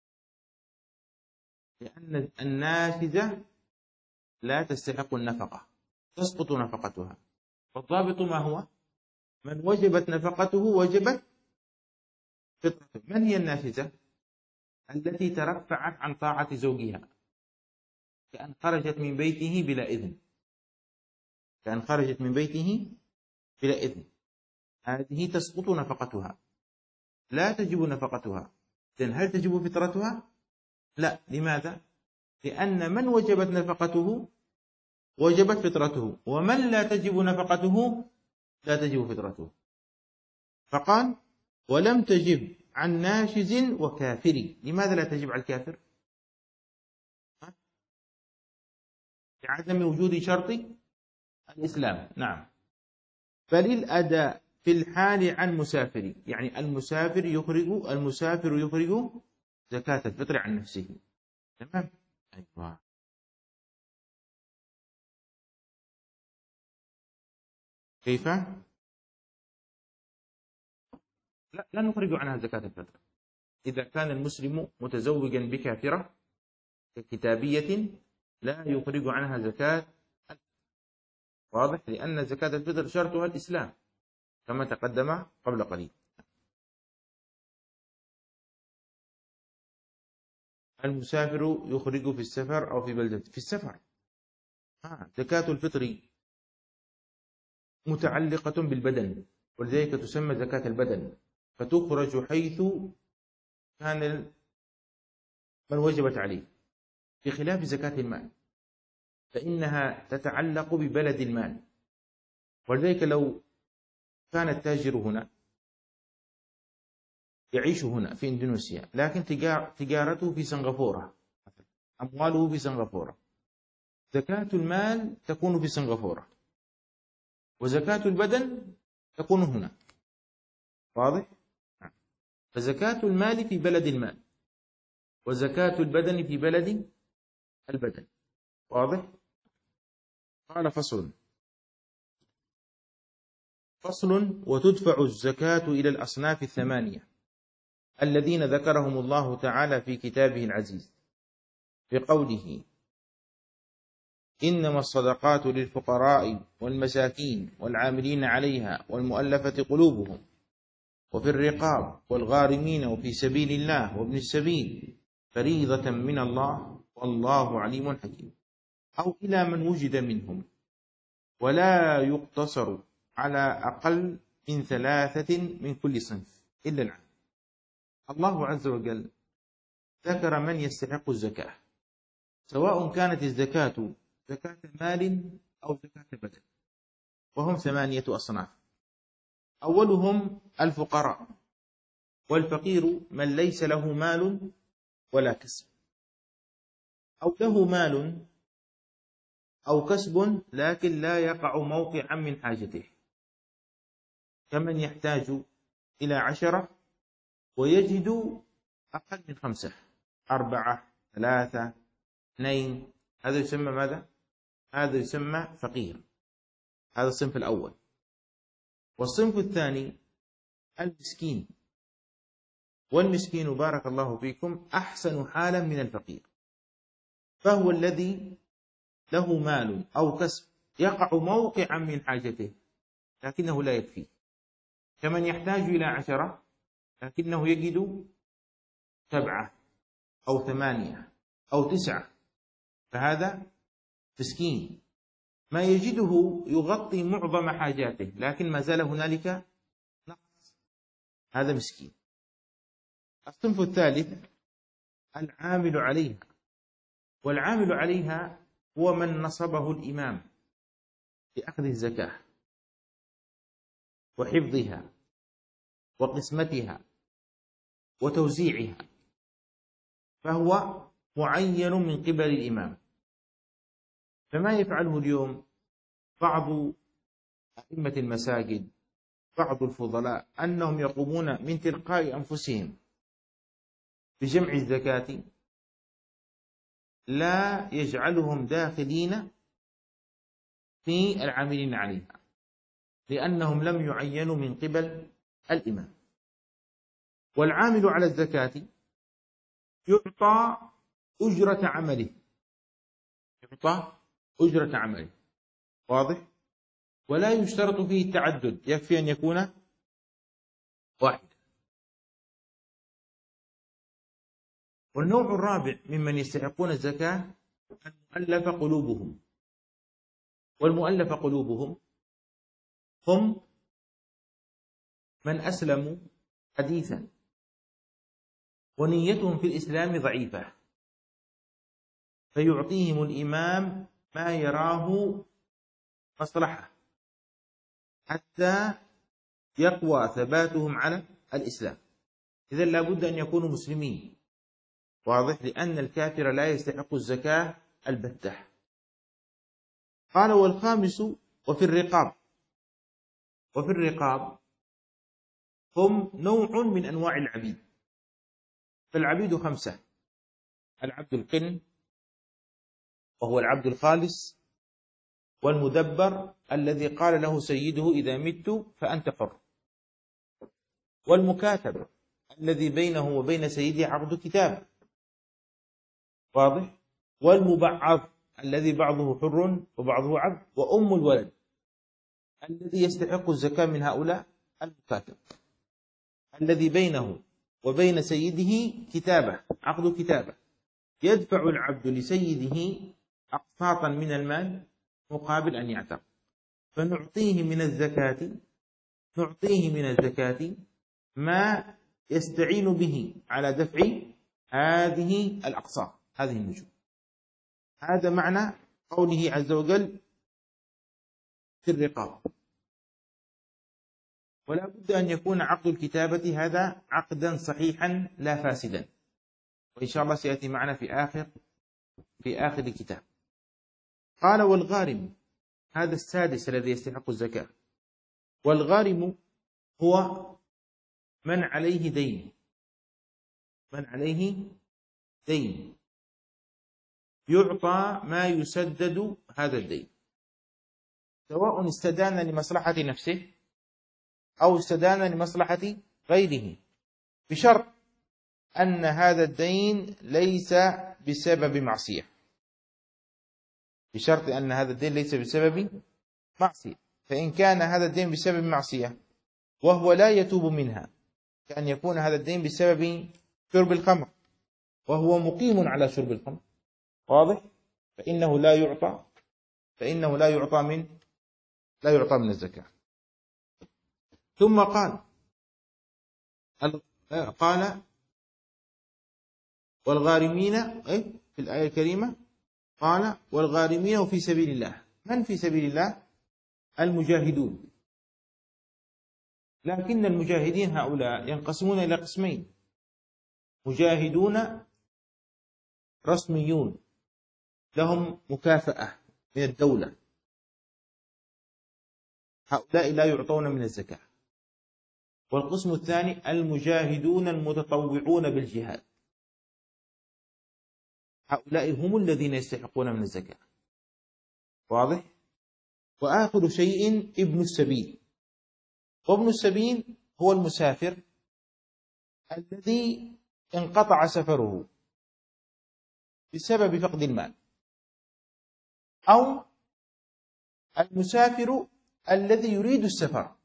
لأن الناشزة لا تستحق النفقة، تسقط نفقتها. والضابط ما هو؟ من وجبت نفقته وجبت فطرته. من هي الناشزة؟ التي ترفعت عن طاعة زوجها، كأن خرجت من بيته بلا إذن، كأن خرجت من بيته بلا إذن، هذه تسقط نفقتها، لا تجب نفقتها. إذن هل تجب فطرتها؟ لا. لماذا؟ لأن من وجبت نفقته وجبت فطرته، ومن لا تجب نفقته لا تجب فطرته. فقال ولم تجب عن ناشز وكافر. لماذا لا تجب على الكافر؟ لعدم وجود شرط الإسلام. نعم. بل الأداء في الحال عن مسافر، يعني المسافر يخرج زكاة الفطر عن نفسه. تمام. أيوة. كيف؟ لا نخرج عنها زكاة الفطر. إذا كان المسلم متزوجا بكافرة ككتابية لا يخرج عنها زكاة. واضح؟ لأن زكاة الفطر شرطها الإسلام كما تقدم قبل قليل. المسافر يخرج في السفر أو في بلدة في السفر. زكاة الفطر متعلقة بالبدن، ولذلك تسمى زكاة البدن، فتخرج حيث كان من وجبت عليه، بخلاف زكاة المال فإنها تتعلق ببلد المال. ولذلك لو كان التاجر هنا يعيش هنا في إندونيسيا، لكن تجارته في سنغافورة، أمواله في سنغافورة، زكاة المال تكون في سنغافورة، وزكاة البدن تكون هنا. واضح؟ فزكاة المال في بلد المال، وزكاة البدن في بلد البدن. واضح؟ قال فصل وتدفع الزكاة إلى الأصناف الثمانية الذين ذكرهم الله تعالى في كتابه العزيز بقوله: إنما الصدقات للفقراء والمساكين والعاملين عليها والمؤلفة قلوبهم وفي الرقاب والغارمين وفي سبيل الله وابن السبيل فريضة من الله والله عليم حكيم. أو إلى من وجد منهم، ولا يقتصر على أقل من 3 من كل صنف إلا العام. الله عز وجل ذكر من يستحق الزكاة، سواء كانت الزكاة زكاة مال أو زكاة بدن، وهم 8 أصناف. أولهم الفقراء، والفقير من ليس له مال ولا كسب، أو له مال أو كسب لكن لا يقع موقعا من حاجته، كمن يحتاج إلى 10 ويجد أقل من 5، 4، 3، 2، هذا يسمى ماذا؟ هذا يسمى فقير. هذا الصنف الأول. والصنف الثاني المسكين، والمسكين بارك الله فيكم أحسن حالا من الفقير، فهو الذي له مال أو كسب يقع موقعا من حاجته لكنه لا يكفي، كمن يحتاج إلى 10 لكنه يجد 7 أو 8 أو 9، فهذا مسكين. ما يجده يغطي معظم حاجاته لكن ما زال هنالك نقص، هذا مسكين. الصنف الثالث العامل عليها، والعامل عليها هو من نصبه الإمام بأخذ الزكاة وحفظها وقسمتها وتوزيعها، فهو معين من قبل الإمام. فما يفعله اليوم بعض أئمة المساجد، بعض الفضلاء، أنهم يقومون من تلقاء أنفسهم بجمع الزكاة، لا يجعلهم داخلين في العاملين عليها، لأنهم لم يعينوا من قبل الإمام. والعامل على الزكاة يعطى أجرة عمله، يعطى أجرة عمله. واضح؟ ولا يشترط فيه التعدد، يكفي أن يكون واحد. والنوع الرابع ممن يستحقون الزكاة المؤلف قلوبهم، والمؤلف قلوبهم هم من أسلموا حديثا ونيتهم في الإسلام ضعيفة، فيعطيهم الإمام ما يراه مصلحة حتى يقوى ثباتهم على الإسلام. إذن لا بد أن يكونوا مسلمين. واضح؟ لأن الكافر لا يستحق الزكاة البتة. قال والخامس وفي الرقاب، وفي الرقاب هم نوع من أنواع العبيد، فالعبيد 5: العبد القن وهو العبد الخالص، والمدبر الذي قال له سيده إذا مت فأنت حر، والمكاتب الذي بينه وبين سيده عقد كتاب. واضح؟ والمبعض الذي بعضه حر وبعضه عبد، وأم الولد. الذي يستحق الزكاة من هؤلاء المكاتب الذي بينه وبين سيده كتابة، عقد كتابة، يدفع العبد لسيده أقساطا من المال مقابل أن يعتق، فنعطيه من الزكاة ما يستعين به على دفع هذه الأقساط، هذه النجوم. هذا معنى قوله عز وجل في الرقاب. ولا بد أن يكون عقد الكتابة هذا عقدا صحيحا لا فاسدا، وإن شاء الله سيأتي معنا في آخر الكتاب. قال والغارم، هذا السادس الذي يستحق الزكاة. والغارم هو من عليه دين يعطى ما يسدد هذا الدين، سواء استدان لمصلحة نفسه أو استدان لمصلحة غيره، بشرط أن هذا الدين ليس بسبب معصية، فإن كان هذا الدين بسبب معصية وهو لا يتوب منها، كأن يكون هذا الدين بسبب شرب الخمر وهو مقيم على شرب الخمر، واضح؟ فإنه لا يعطى من الزكاة. ثم قال والغارمين في الآية الكريمة، قال والغارمين في سبيل الله. من في سبيل الله؟ المجاهدون. لكن المجاهدين هؤلاء ينقسمون إلى قسمين: مجاهدون رسميون لهم مكافأة من الدولة، هؤلاء لا يعطون من الزكاة. والقسم الثاني المجاهدون المتطوعون بالجهاد، هؤلاء هم الذين يستحقون من الزكاة، واضح؟ وآخر شيء ابن السبيل. وابن السبيل هو المسافر الذي انقطع سفره بسبب فقد المال، أو المسافر الذي يريد السفر.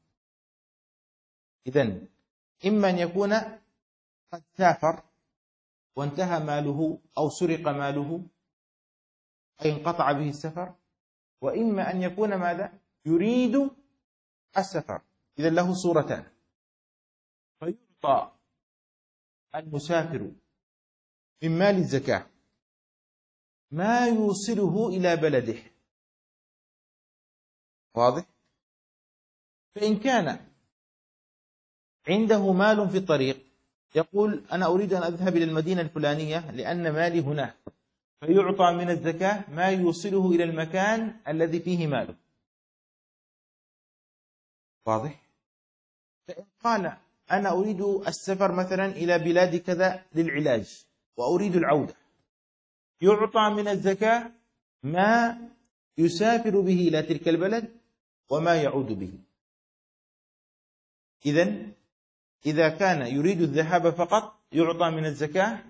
إذن إما أن يكون قد سافر وانتهى ماله أو سرق ماله أي انقطع به السفر، وإما أن يكون ماذا؟ يريد السفر. إذن له صورتان: فيعطى المسافر من مال الزكاة ما يوصله إلى بلده، واضح؟ فإن كان عنده مال في الطريق، يقول أنا أريد أن أذهب إلى المدينة الفلانية لأن مالي هناك، فيعطى من الزكاة ما يوصله إلى المكان الذي فيه ماله، واضح؟ فإن قال أنا أريد السفر مثلا إلى بلاد كذا للعلاج وأريد العودة، يعطى من الزكاة ما يسافر به إلى تلك البلد وما يعود به. إذن إذا كان يريد الذهاب فقط يعطى من الزكاة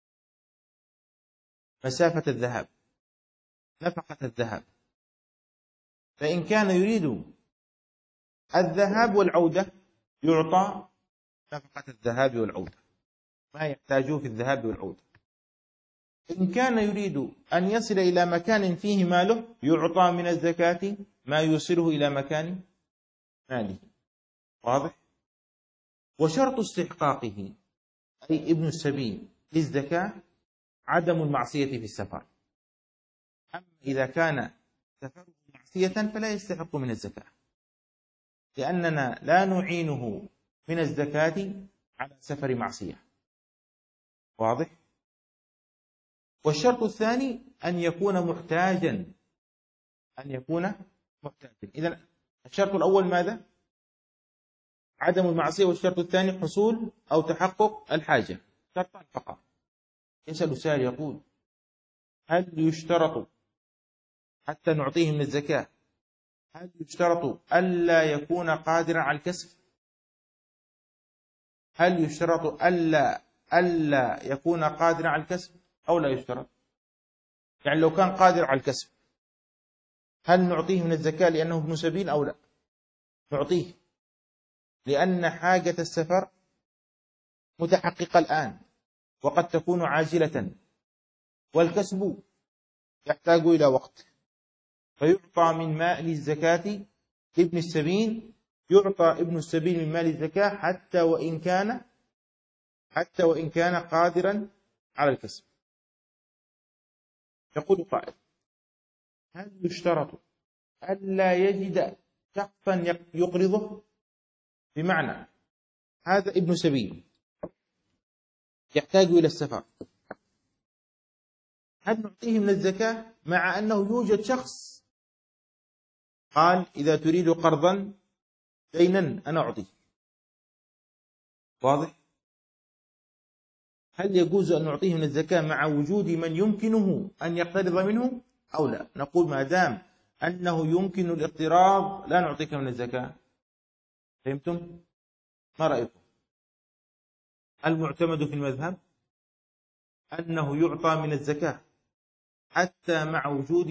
مسافة الذهاب، نفقة الذهاب. فإن كان يريد الذهاب والعودة يعطى نفقة الذهاب والعودة، ما يحتاجه في الذهاب والعودة. إن كان يريد أن يصل إلى مكان فيه ماله يعطى من الزكاة ما يوصله إلى مكان ماله، واضح؟ وشرط استحقاقه أي ابن السبيل للزكاة عدم المعصية في السفر. أما إذا كان سفره معصية فلا يستحق من الزكاة، لأننا لا نعينه من الزكاة على سفر معصية، واضح؟ والشرط الثاني أن يكون محتاجا، إذن الشرط الأول ماذا؟ عدم المعصية، والشرط الثاني حصول أو تحقق الحاجة، شرطان فقط. يسأل سائل يقول هل يشترط حتى نعطيه من الزكاة، هل يشترط ألا يكون قادرا على الكسب؟ هل يشترط ألا يكون قادرا على الكسب أو لا يشترط؟ يعني لو كان قادر على الكسب هل نعطيه من الزكاة لأنه ابن سبيل أو لا؟ نعطيه، لأن حاجة السفر متحققة الآن وقد تكون عاجلة، والكسب يحتاج إلى وقت، فيعطى من مال الزكاة لابن السبيل، يعطى ابن السبيل من مال الزكاة حتى وإن كان قادرا على الكسب. يقول قائل: هل يشترط ألا يجد شخصا يقرضه؟ بمعنى هذا ابن سبيل يحتاج إلى السفر، هل نعطيه من الزكاة مع أنه يوجد شخص قال إذا تريد قرضا دينا أنا أعطيه؟ واضح؟ هل يجوز أن نعطيه من الزكاة مع وجود من يمكنه أن يقترض منه أو لا؟ نقول ما دام أنه يمكن الاقتراض لا نعطيك من الزكاة. فهمتم؟ ما رأيكم؟ المعتمد في المذهب أنه يعطى من الزكاة حتى مع وجود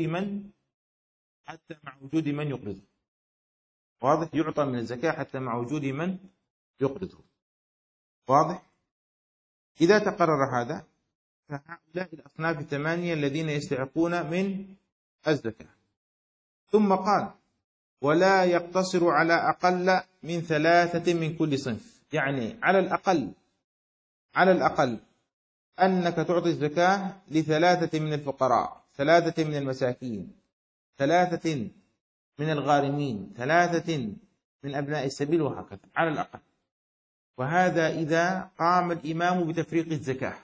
من يقرضه. واضح؟ يعطى من الزكاة حتى مع وجود من يقرضه. واضح؟ إذا تقرر هذا فهؤلاء الأصناف الثمانية الذين يستحقون من الزكاة. ثم قال: ولا يقتصر على أقل من 3 من كل صنف، يعني على الأقل أنك تعطي الزكاة ل3 من الفقراء، 3 من المساكين، 3 من الغارمين، 3 من أبناء السبيل، وهكذا على الأقل. وهذا إذا قام الإمام بتفريق الزكاة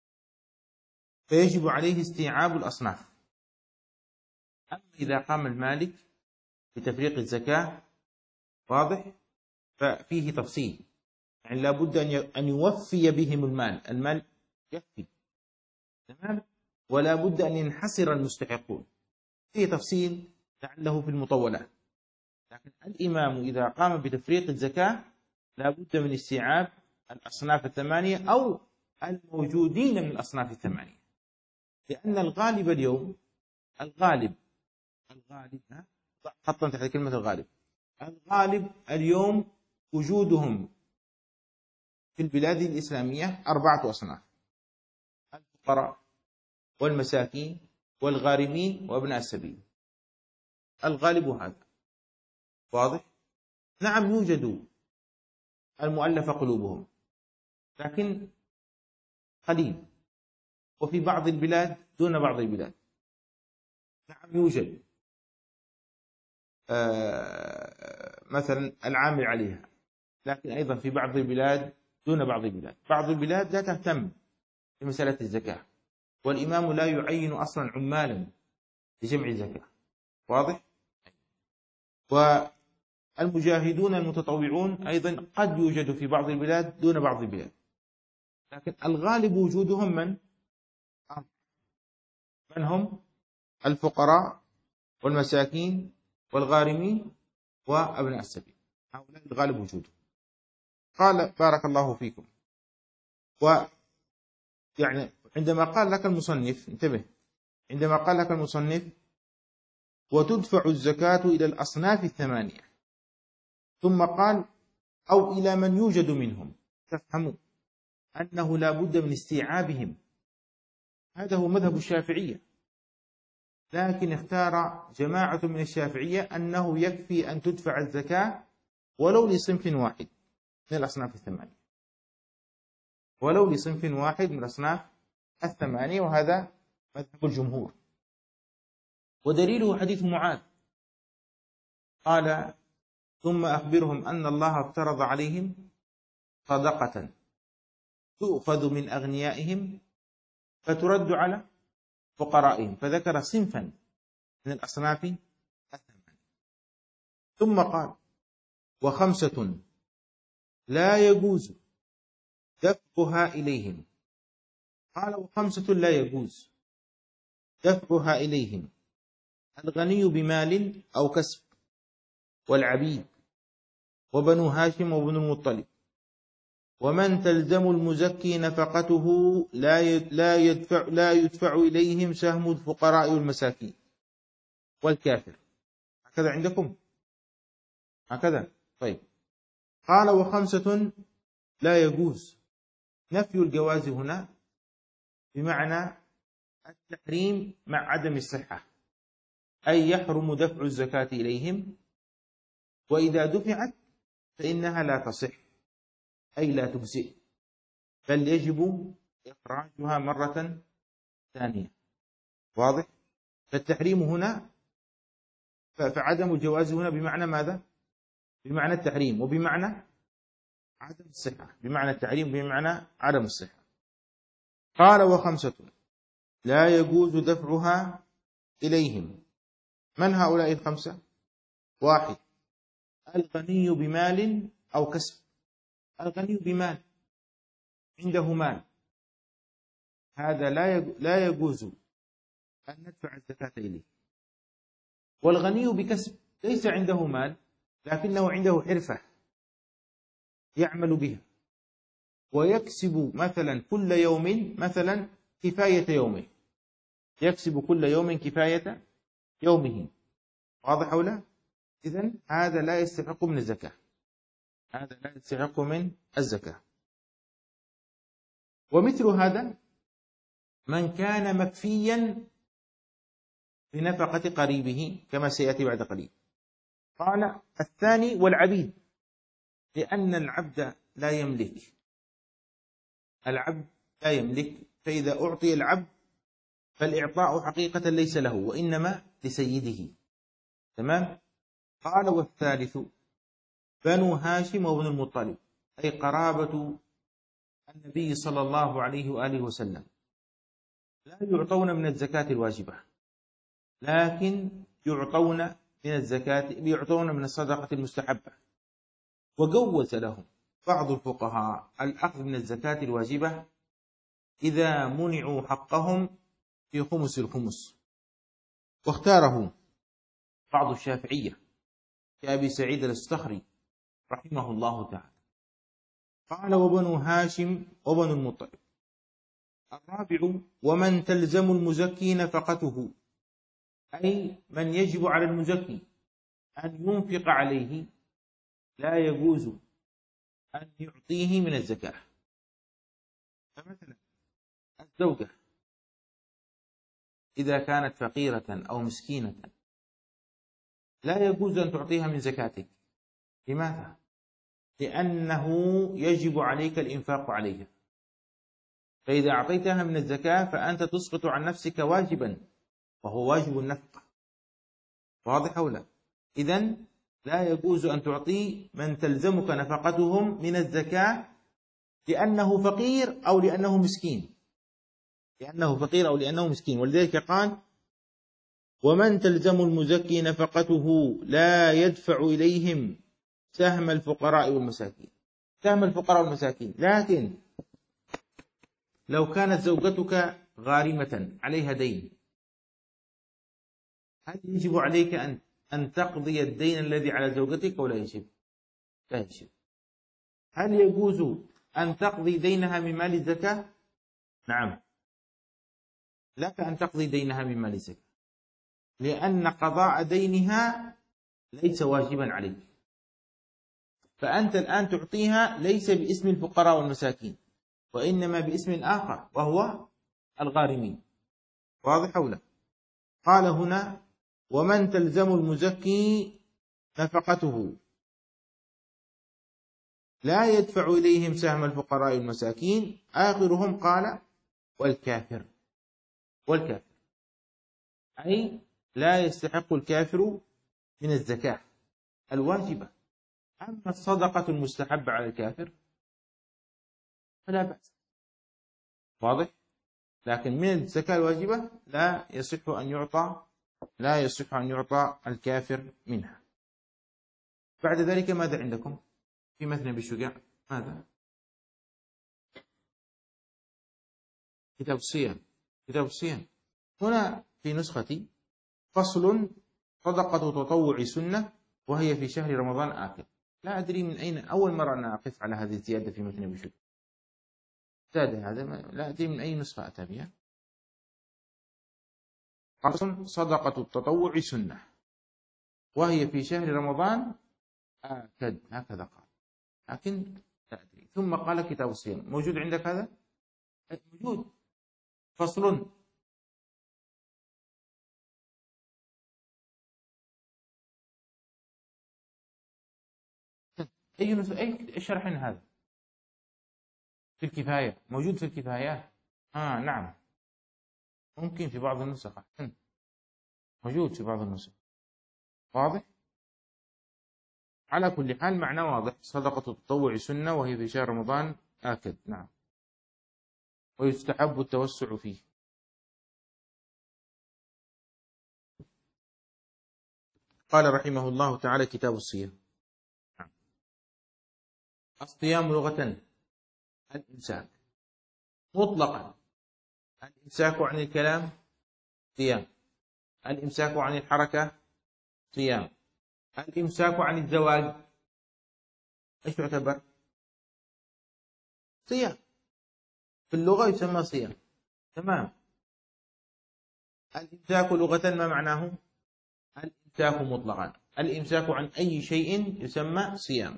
فيجب عليه استيعاب الأصناف. أما إذا قام المالك بتفريق الزكاة، واضح، ففيه تفصيل، يعني لا بد أن يوفي بهم المال يكفي، تمام، ولا بد أن ينحصر المستحقون. فيه تفصيل لعله في المطولات، لكن الإمام إذا قام بتفريق الزكاة لا بد من استيعاب الأصناف الثمانية أو الموجودين من الأصناف الثمانية، لأن الغالب اليوم خطا تحت كلمة الغالب اليوم وجودهم في البلاد الإسلامية 4 أصناف: الفقراء والمساكين والغارمين وابناء السبيل. الغالب هذا، واضح. نعم يوجد المؤلف قلوبهم لكن قليل، وفي بعض البلاد دون بعض البلاد. نعم يوجد مثلا العامل عليها، لكن أيضا في بعض البلاد دون بعض البلاد. بعض البلاد لا تهتم بمسألة الزكاة، والإمام لا يعين أصلا عمالا لجمع الزكاة، واضح. والمجاهدون المتطوعون أيضا قد يوجد في بعض البلاد دون بعض البلاد، لكن الغالب وجودهم من هم؟ الفقراء والمساكين والغارمين وأبناء السبيل، هؤلاء الغالب وجودهم. قال: بارك الله فيكم. ويعني عندما قال لك المصنف، انتبه، عندما قال لك المصنف: وتدفع الزكاة إلى الأصناف الثمانية، ثم قال: أو إلى من يوجد منهم، تفهموا أنه لا بد من استيعابهم. هذا هو مذهب الشافعية، لكن اختار جماعة من الشافعية أنه يكفي أن تدفع الزكاة ولو لصنف واحد من الأصناف الثمانية، ولو لصنف واحد من الأصناف الثمانية، وهذا مذهب الجمهور. ودليله حديث معاذ قال: ثم أخبرهم أن الله افترض عليهم صدقة تؤخذ من أغنيائهم فترد على فقرائهم، فذكر صنفا من الأصناف الثمانية. ثم قال: و5 لا يجوز دفعها إليهم. قال: و5 لا يجوز دفعها إليهم: الغني بمال أو كسب، والعبيد، وبنو هاشم وبنو المطلب، ومن تلزم المزكي نفقته لا يدفع إليهم سهم الفقراء والمساكين، والكافر. هكذا عندكم؟ هكذا؟ طيب. قال: و5 لا يجوز. نفي الجواز هنا بمعنى التحريم مع عدم الصحة، أي يحرم دفع الزكاة إليهم، وإذا دفعت فإنها لا تصح، أي لا تجزئ، بل يجب إخراجها مرة ثانية. واضح؟ فالتحريم هنا، فعدم الجواز هنا بمعنى ماذا؟ بمعنى التحريم وبمعنى عدم الصحة، بمعنى التحريم بمعنى عدم الصحة. قال: وخمسة لا يجوز دفعها إليهم. من هؤلاء الخمسة؟ 1: الغني بمال أو كسب. الغني بمال، عنده مال، هذا لا يجوز أن ندفع الزكاة إليه. والغني بكسب، ليس عنده مال لكنه عنده حرفة يعمل بها، ويكسب مثلا كل يوم مثلا كفاية يومه، يكسب كل يوم كفاية يومه. واضح أو لا؟ إذن هذا لا يستحق من الزكاة، هذا لا يستحق من الزكاة. ومثل هذا من كان مكفيا بنفقة قريبه كما سيأتي بعد قليل. قال: الثاني والعبيد، لأن العبد لا يملك، العبد لا يملك، فإذا أعطي العبد فالإعطاء حقيقة ليس له وإنما لسيده. تمام؟ قال: والثالث بنو هاشم وبنو المطلب، أي قرابة النبي صلى الله عليه وآله وسلم، لا يعطون من الزكاة الواجبة، لكن يعطون من الزكاة، يعطون من الصدقة المستحبة. وجوز لهم بعض الفقهاء الأخذ من الزكاة الواجبة إذا منعوا حقهم في خمس الخمس، واختاره بعض الشافعية كأبي سعيد الأستخري رحمه الله تعالى. قال: وبنو هاشم وبنو المطلب. الرابع: ومن تلزم المزكي نفقته، أي من يجب على المزكي أن ينفق عليه، لا يجوز أن يعطيه من الزكاة. فمثلا الزوجة إذا كانت فقيرة أو مسكينة لا يجوز أن تعطيها من زكاتك. لماذا؟ لأنه يجب عليك الإنفاق عليها، فإذا أعطيتها من الزكاة فأنت تسقط عن نفسك واجبا، وهو واجب النفقة. واضح أو لا؟ إذن لا يجوز أن تعطي من تلزمك نفقتهم من الزكاة لأنه فقير أو لأنه مسكين، لأنه فقير أو لأنه مسكين. ولذلك قال: ومن تلزم المزكي نفقته لا يدفع إليهم سهم الفقراء والمساكين. سهم الفقراء والمساكين. لكن لو كانت زوجتك غارمة عليها دين، هل يجب عليك أن تقضي الدين الذي على زوجتك أو لا يجب؟ لا يجب. هل يجوز أن تقضي دينها من مال الزكاة؟ نعم، لك أن تقضي دينها من مال الزكاة، لأن قضاء دينها ليس واجبا عليك، فأنت الآن تعطيها ليس باسم الفقراء والمساكين، وإنما باسم آخر وهو الغارمين. واضح أو لا؟ قال هنا: ومن تلزم المزكي نفقته لا يدفع إليهم سهم الفقراء والمساكين. آخرهم قال: والكافر. والكافر أي لا يستحق الكافر من الزكاة الواجبة. أما الصدقة المستحبة على الكافر فلا بأس. واضح؟ لكن من الزكاة الواجبة لا يصح أن يعطى الكافر منها. بعد ذلك ماذا عندكم في متن أبي شجاع؟ ماذا؟ كتاب الصيام. كتاب الصيام هنا في نسختي فصل: صدقة تطوع سنة وهي في شهر رمضان آكل. لا أدري من أين أول مرة أنا أقف على هذه الزيادة في متن أبي شجاع. زاد هذا، لا أدري من أي نسخة أتى بها. فصل: صدقة التطوع سنة وهي في شهر رمضان آكد، هكذا قال، لكن لا أدري. ثم قال: كتاب الصيام. موجود عندك هذا؟ موجود. فصل أي شرح هذا؟ في الكفاية، موجود في الكفايات. نعم، ممكن في بعض النسخ. أحسنت، موجود في بعض النسخ. واضح؟ على كل حال معناه واضح. صدقة التطوع سنة وهي في شهر رمضان آكد. نعم، ويستحب التوسع فيه. قال رحمه الله تعالى: كتاب الصيام. الصيام لغة الإمساك مطلقا. الإمساك عن الكلام صيام، الإمساك عن الحركة صيام، الإمساك عن الزواج إيش يعتبر؟ صيام، في اللغة يسمى صيام. تمام. الإمساك لغة ما معناه؟ الإمساك مطلقا، الإمساك عن أي شيء يسمى صيام.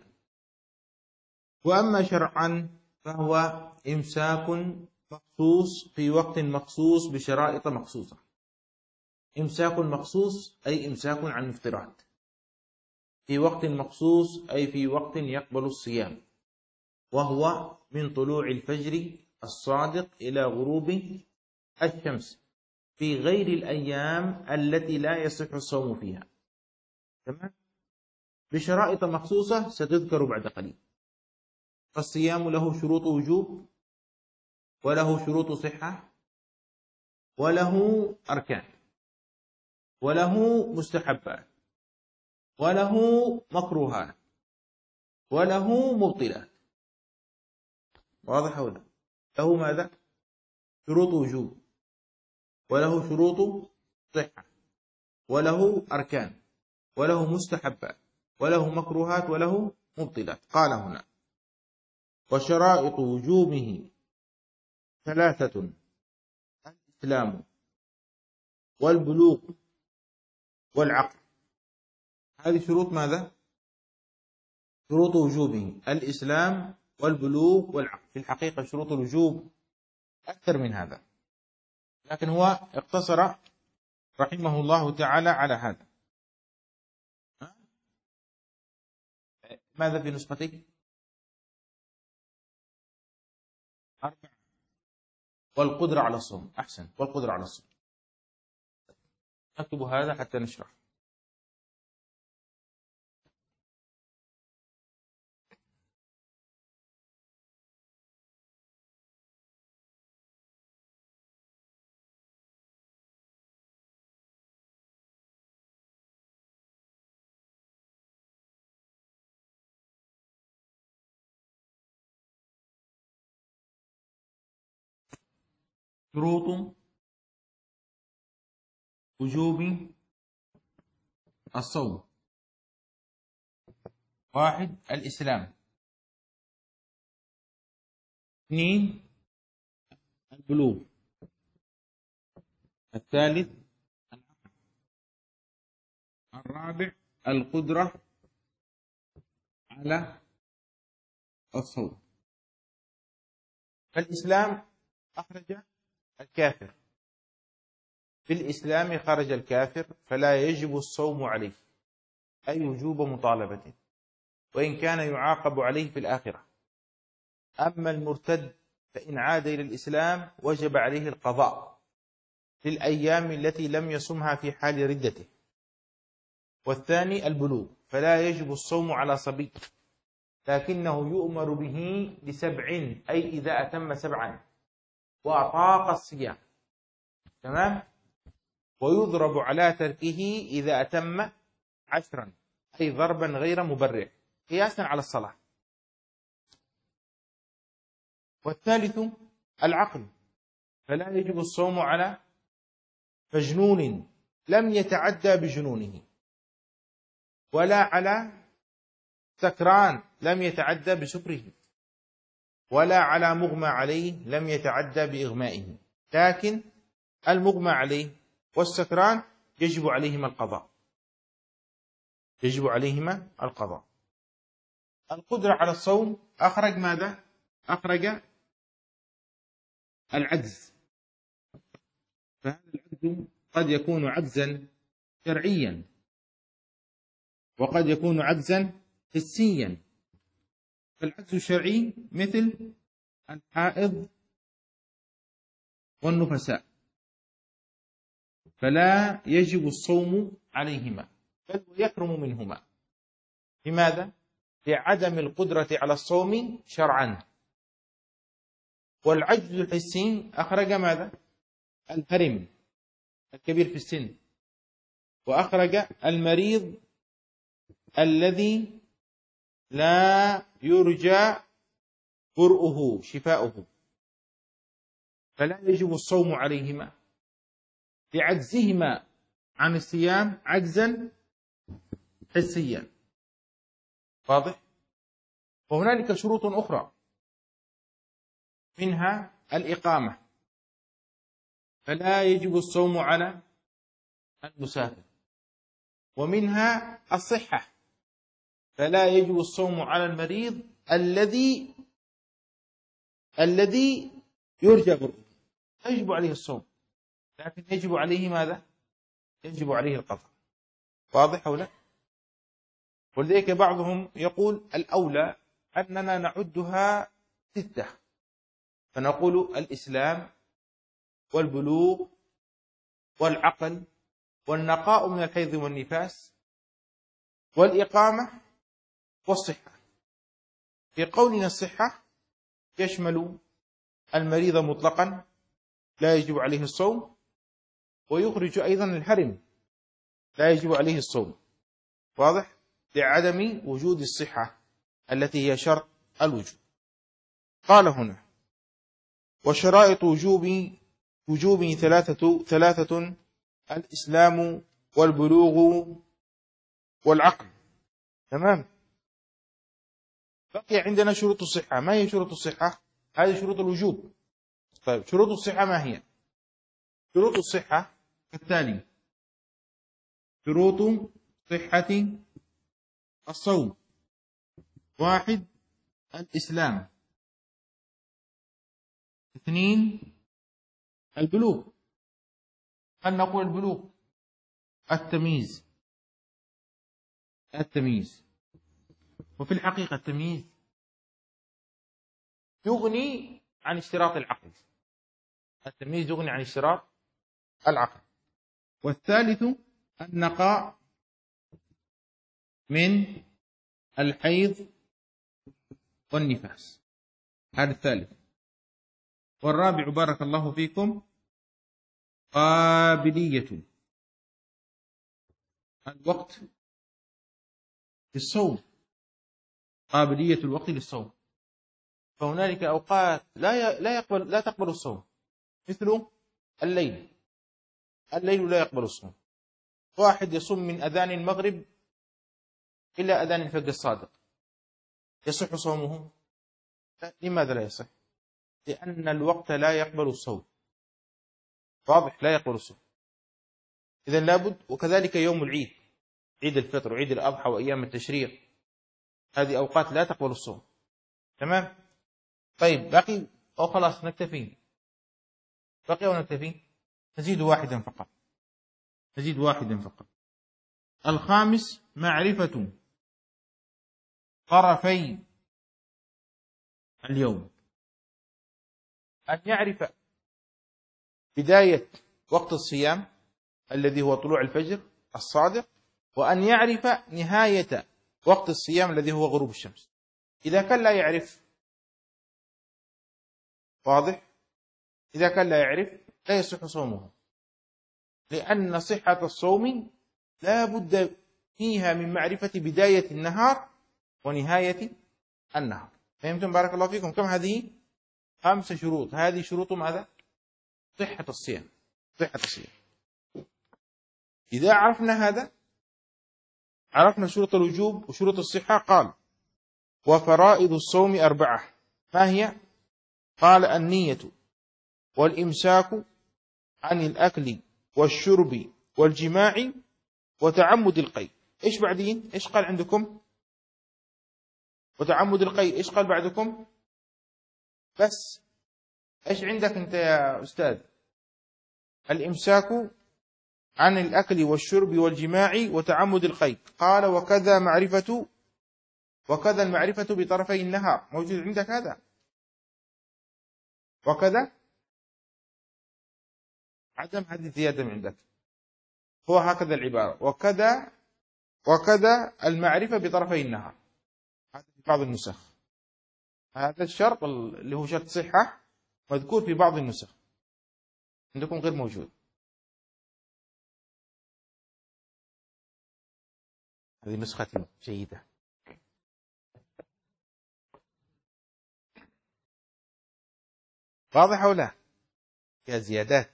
وأما شرعا فهو إمساك مخصوص في وقت مخصوص بشرائط مخصوصة. إمساك مخصوص أي إمساك عن المفطرات في وقت مخصوص، أي في وقت يقبل الصيام، وهو من طلوع الفجر الصادق إلى غروب الشمس في غير الأيام التي لا يصح الصوم فيها. تمام، بشرائط مخصوصة ستذكر بعد قليل. فالصيام له شروط وجوب، وله شروط صحة، وله أركان، وله مستحبات، وله مكروهات، وله مبطلات. واضح ولا؟ له ماذا؟ شروط وجوب، وله شروط صحة، وله أركان، وله مستحبات، وله مكروهات، وله مبطلات. قال هنا: وشرائط وجوبه ثلاثة: الإسلام والبلوغ والعقل. هذه شروط ماذا؟ شروط وجوبه: الإسلام والبلوغ والعقل. في الحقيقة شروط الوجوب أكثر من هذا، لكن هو اقتصر رحمه الله تعالى على هذا. ماذا في نسختك؟ 4. والقدرة على الصوم. أحسن، والقدرة على الصوم. نكتب هذا حتى نشرح. شروط وجوب الصوم: 1. الإسلام. 2. البلوغ. 3. الرابع القدرة على الصوم. فالإسلام أخرج الكافر، في الإسلام خرج الكافر فلا يجب الصوم عليه، أي وجوب مطالبته، وإن كان يعاقب عليه في الآخرة. أما المرتد فإن عاد إلى الإسلام وجب عليه القضاء في الأيام التي لم يصمها في حال ردته. والثاني البلوغ، فلا يجب الصوم على صبي، لكنه يؤمر به ل7، أي إذا أتم 7 وأطاق الصيام. تمام. ويضرب على تركه إذا أتم 10، أي ضربا غير مبرح قياسا على الصلاة. والثالث العقل، فلا يجب الصوم على مجنون لم يتعدى بجنونه، ولا على سكران لم يتعدى بسكره، ولا على مغمى عليه لم يتعدى بإغمائه، لكن المغمى عليه والسكران يجب عليهما القضاء، يجب عليهما القضاء. القدرة على الصوم أخرج ماذا؟ أخرج العجز، فهذا العجز قد يكون عجزا شرعيا، وقد يكون عجزا حسيا، فالعجز الشرعي مثل الحائض والنفساء، فلا يجب الصوم عليهما بل يحرم منهما. لماذا؟ لعدم القدرة على الصوم شرعا. والعجز الحسي أخرج ماذا؟ الهرم الكبير في السن، وأخرج المريض الذي لا يرجى برؤه شفاؤه، فلا يجب الصوم عليهما لعجزهما عن الصيام عجزا حسيا. واضح؟ وهنالك شروط أخرى منها الإقامة، فلا يجب الصوم على المسافر، ومنها الصحة، فلا يجب الصوم على المريض الذي يرجى برؤه، لا يجب عليه الصوم، لكن يجب عليه ماذا؟ يجب عليه القضاء. واضح أو لا؟ ولذلك بعضهم يقول الأولى أننا نعدها 6، فنقول الإسلام والبلوغ والعقل والنقاء من الحيض والنفاس والإقامة والصحة. في قولنا الصحة يشمل المريض مطلقا لا يجب عليه الصوم، ويخرج أيضا الهرم لا يجب عليه الصوم. واضح؟ لعدم وجود الصحة التي هي شرط الوجوب. قال هنا: وشرائط وجوب ثلاثة: الإسلام والبلوغ والعقل. تمام؟ بقي عندنا شروط الصحة. ما هي شروط الصحة؟ هذه شروط الوجوب. طيب شروط الصحة ما هي؟ شروط الصحة كالتالي: شروط صحة الصوم: 1 الإسلام، 2 البلوغ. هل نقول البلوغ؟ التمييز. وفي الحقيقة التمييز يغني عن اشتراط العقل. التمييز يغني عن اشتراط العقل. والثالث النقاء من الحيض والنفاس، هذا الثالث. والرابع بارك الله فيكم قابلية الوقت للصوم، قابلية الوقت للصوم. فهنالك أوقات لا تقبل الصوم، مثل الليل لا يقبل الصوم. واحد يصوم من أذان المغرب إلى أذان الفجر الصادق، يصح صومه؟ لماذا لا يصح؟ لأن الوقت لا يقبل الصوم. واضح؟ لا يقبل الصوم. إذن لابد. وكذلك يوم العيد، عيد الفطر وعيد الأضحى وأيام التشريق، هذه أوقات لا تقبل الصوم. تمام؟ طيب باقي أو خلاص نكتفي؟ باقي أو نكتفي؟ نزيد واحدا فقط. الخامس معرفة طرفي اليوم، أن يعرف بداية وقت الصيام الذي هو طلوع الفجر الصادق، وأن يعرف نهاية وقت الصيام الذي هو غروب الشمس. إذا كان لا يعرف، واضح؟ إذا كان لا يعرف لا يصح صومه، لأن صحة الصوم لا بد فيها من معرفة بداية النهار ونهاية النهار. فهمتم؟ بارك الله فيكم. كم هذه؟ 5 شروط. هذه شروط ماذا؟ صحة الصيام. إذا عرفنا هذا عرفنا شروط الوجوب وشروط الصحة. قال: وفرائض الصوم 4. ما هي؟ قال: النية والإمساك عن الأكل والشرب والجماع وتعمد القيء. إيش بعدين؟ إيش قال عندكم؟ وتعمد القيء. إيش قال بعدكم؟ بس إيش عندك أنت يا أستاذ؟ الإمساك عن الأكل والشرب والجماع وتعمد القيء. قال: وكذا معرفة وكذا المعرفة بطرفي النهار، موجود عندك هذا. وكذا عدم هذه الزيادة من عندك، هو هكذا العبارة، وكذا المعرفة بطرفي النهار، هذا في بعض النسخ. هذا الشرط اللي هو شرط صحة مذكور في بعض النسخ، عندكم غير موجود. هذه نسختي جيدة. واضح أو لا؟ فيها زيادات.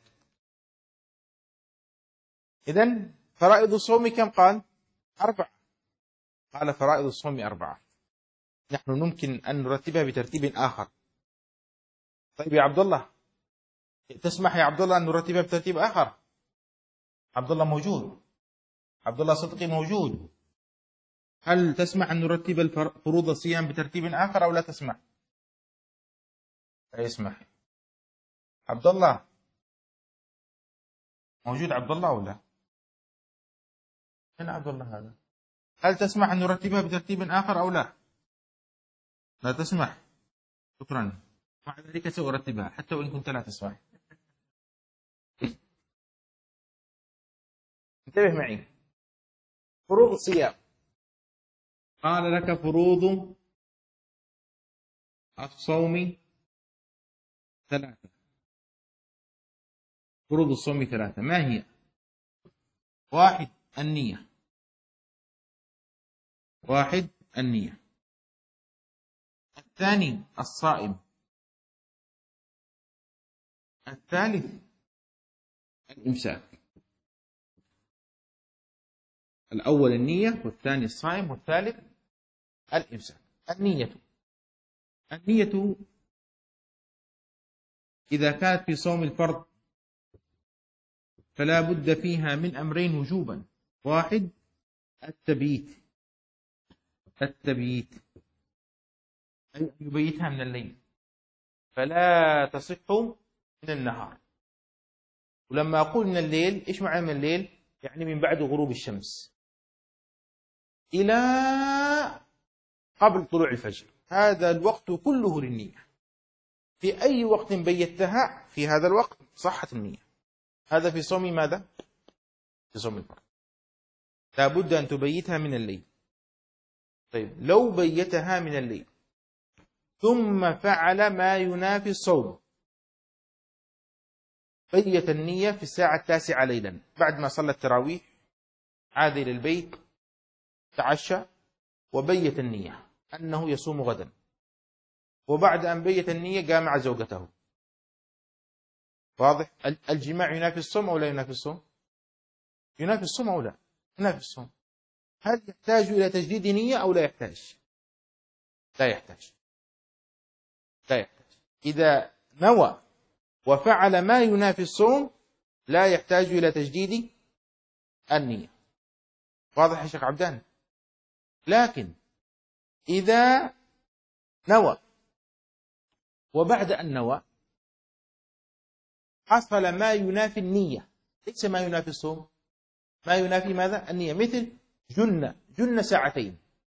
إذن فرائض الصوم كم قال؟ 4. قال فرائض الصوم 4. نحن ممكن أن نرتبها بترتيب آخر. طيب يا عبد الله، تسمح يا عبد الله أن نرتبها بترتيب آخر؟ عبد الله موجود، عبد الله صدقي موجود. هل تسمح أن نرتب فروض الصيام بترتيب آخر أو لا تسمح؟ لا يسمح. عبد الله موجود، عبد الله أو لا؟ أين عبد الله هذا؟ هل تسمح أن نرتبها بترتيب آخر أو لا؟ لا تسمح. شكرا، مع ذلك سأرتبها حتى وإن كنت لا تسمح. انتبه معي. فروض الصيام، قال لك فروض الصوم 3. فروض الصوم 3 ما هي؟ 1 النية. 1 النية. الثاني الصائم. الثالث الإمساك. الأول النية، والثاني الصائم، والثالث الإمساك. النية إذا كانت في صوم الفرض فلا بد فيها من أمرين وجوبا. 1 التبييت، أي أن يبيتها من الليل، فلا تصح من النهار. ولما أقول من الليل، إيش معنى من الليل؟ يعني من بعد غروب الشمس إلى قبل طلوع الفجر، هذا الوقت كله للنية. في أي وقت بيتها في هذا الوقت صحت النية. هذا في صوم ماذا؟ في صوم الفرض لا بد أن تبيتها من الليل. طيب لو بيتها من الليل ثم فعل ما ينافي الصوم، بيت النية في الساعة 9 ليلا بعد ما صلى التراويح، عاد إلى البيت، تعشى، وبيت النية أنه يصوم غدا، وبعد أن بيت النية قام مع زوجته. واضح؟ الجماع ينافي الصوم أو لا ينافي الصوم؟ ينافي الصوم أو لا؟ ينافي الصوم. هل يحتاج إلى تجديد نية أو لا يحتاج؟ لا يحتاج. إذا نوى وفعل ما ينافي الصوم لا يحتاج إلى تجديد النية. واضح يا شيخ عبدان؟ لكن إذا نوى وبعد أن نوى حصل ما ينافي النية، ليس ما ينافي الصوم، ما ينافي ماذا؟ النية، مثل جن ساعتين.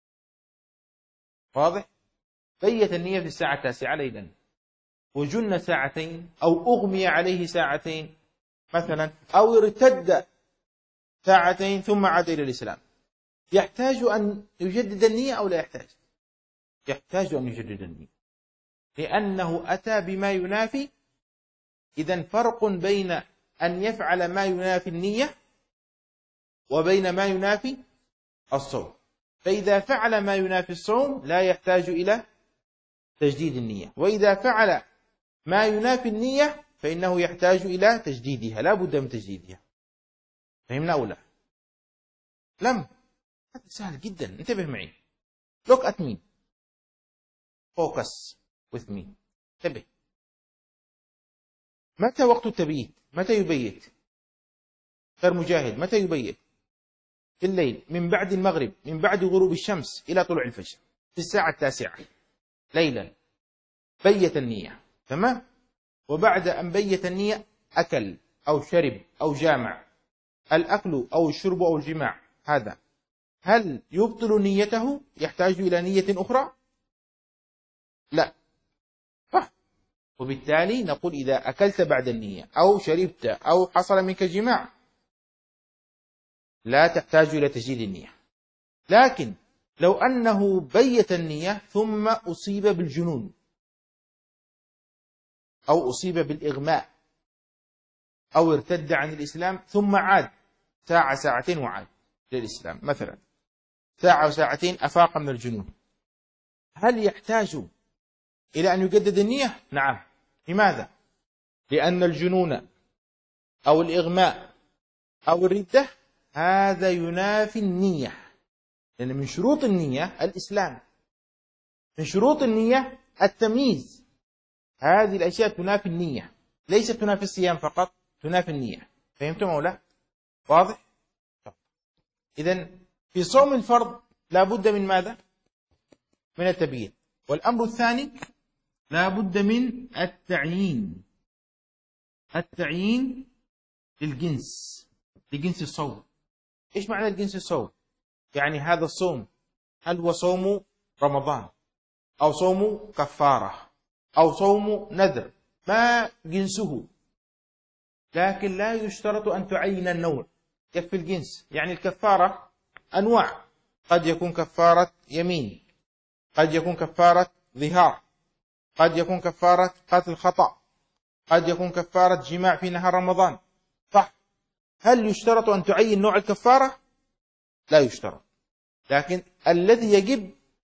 واضح؟ بيت النية في الساعة 9 ليلا، وجن ساعتين، أو أغمي عليه ساعتين مثلا، أو ارتد ساعتين ثم عاد إلى الإسلام، يحتاج أن يجدد النية أو لا يحتاج؟ يحتاج أن يجدد النية، لأنه أتى بما ينافي. إذن فرق بين أن يفعل ما ينافي النية وبين ما ينافي الصوم. فإذا فعل ما ينافي الصوم لا يحتاج إلى تجديد النية، وإذا فعل ما ينافي النية فإنه يحتاج إلى تجديدها، لا بد من تجديدها. فهمنا أو لا؟ لم. هذا سهل جدا، انتبه معي. look at me, focus with me. انتبه. متى وقت التبييت؟ متى يبيت؟ غير مجاهد، متى يبيت؟ في الليل، من بعد المغرب، من بعد غروب الشمس إلى طلوع الفجر، في الساعة 9 ليلا بيت النية، تمام؟ وبعد أن بيت النية أكل أو شرب أو جامع. الأكل أو الشرب أو الجماع هذا هل يبطل نيته؟ يحتاج إلى نية أخرى؟ لا. صح. وبالتالي نقول إذا أكلت بعد النية أو شربت أو حصل منك جماع لا تحتاج إلى تجديد النية. لكن لو أنه بيت النية ثم أصيب بالجنون أو أصيب بالإغماء أو ارتد عن الإسلام ثم عاد ساعة ساعتين وعاد للإسلام مثلا، ساعة وساعتين أفاق من الجنون، هل يحتاج إلى أن يجدد النية؟ نعم. لماذا؟ لأن الجنون أو الإغماء أو الردة هذا ينافي النية، لأن من شروط النية الإسلام، من شروط النية التمييز. هذه الأشياء تنافي النية، ليست تنافي الصيام فقط، تنافي النية. فهمتم أو لا؟ واضح؟ إذن في صوم الفرض لا بد من ماذا؟ من التبيين. والأمر الثاني لا بد من التعيين، التعيين للجنس، لجنس الصوم. إيش معنى الجنس الصوم؟ يعني هذا الصوم هل هو صوم رمضان أو صوم كفارة أو صوم نذر، ما جنسه. لكن لا يشترط أن تعين النوع، يكفي الجنس. يعني الكفارة أنواع، قد يكون كفارة يمين، قد يكون كفارة ظهار، قد يكون كفارة قتل خطأ، قد يكون كفارة جماع في نهار رمضان. صح. هل يشترط أن تعين نوع الكفارة؟ لا يشترط. لكن الذي يجب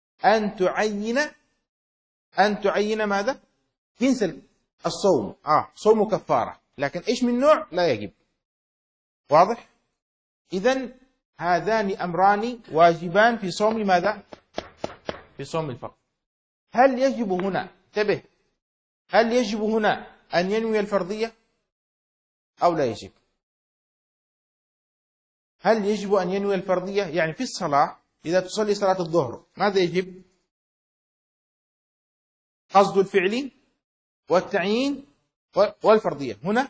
أن تعين ماذا؟ جنس الصوم. صوم كفارة، لكن إيش من نوع لا يجب. واضح؟ إذن هذان أمران واجبان في صوم ماذا؟ في صوم الفرض. هل يجب هنا، انتبه، هل يجب هنا أن ينوي الفرضية أو لا يجب؟ هل يجب أن ينوي الفرضية؟ يعني في الصلاة إذا تصلي صلاة الظهر ماذا يجب؟ قصد الفعل والتعيين والفرضية. هنا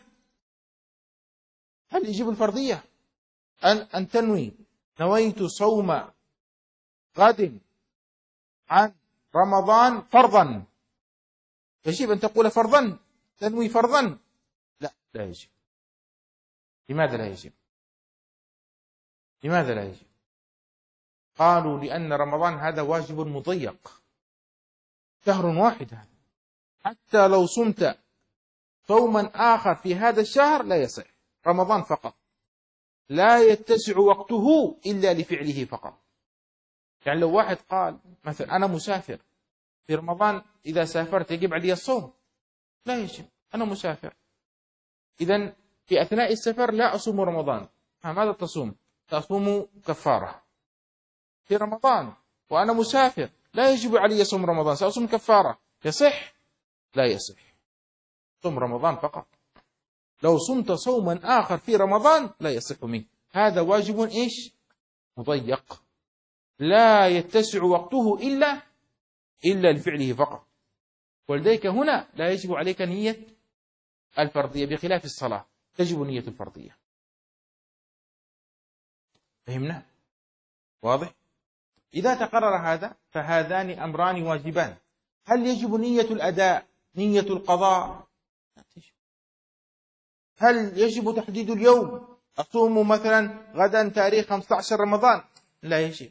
هل يجب الفرضية أن تنوي نويت صوم غد عن رمضان فرضا؟ يجب أن تقول فرضا، تنوي فرضا؟ لا يجب. لماذا لا يجب؟ لماذا لا يجب؟ قالوا لأن رمضان هذا واجب مضيق، شهر واحد هذا، حتى لو صمت صوما آخر في هذا الشهر لا يصح. رمضان فقط، لا يتسع وقته إلا لفعله فقط. يعني لو واحد قال مثلا أنا مسافر في رمضان، إذا سافرت يجب علي الصوم؟ لا يجب، أنا مسافر، إذن في أثناء السفر لا أصوم رمضان. ماذا تصوم؟ تصوم كفارة. في رمضان وأنا مسافر لا يجب علي صوم رمضان، سأصوم كفارة. يصح؟ لا يصح، صوم رمضان فقط. لو صمت صوما آخر في رمضان لا يصح منه، هذا واجب إيش؟ مضيق، لا يتسع وقته إلا لفعله فقط. ولذلك هنا لا يجب عليك نية الفرضية، بخلاف الصلاة تجب نية الفرضية. فهمنا؟ واضح؟ إذا تقرر هذا فهذان أمران واجبان. هل يجب نية الأداء، نية القضاء؟ هل يجب تحديد اليوم، أصوم مثلا غدا تاريخ 15 رمضان؟ لا يجب.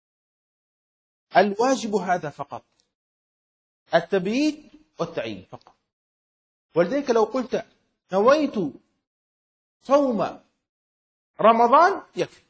الواجب هذا فقط، التبييت والتعيين فقط. ولذلك لو قلت نويت صوم رمضان يكفي،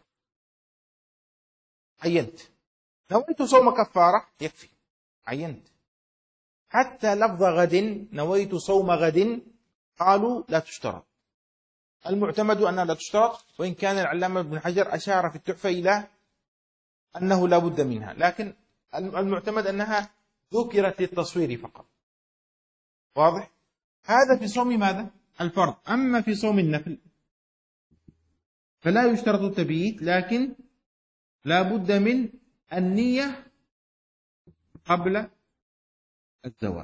عينت. نويت صوم كفارة يكفي، عينت. حتى لفظ غد، نويت صوم غد، قالوا لا تشترط. المعتمد أنها لا تشترط، وإن كان العلامة ابن حجر أشار في التحفة إلى أنه لا بد منها، لكن المعتمد أنها ذكرت للتصوير فقط. واضح؟ هذا في صوم ماذا؟ الفرض. أما في صوم النفل فلا يشترط التبييت، لكن لا بد من النية قبل الزوال.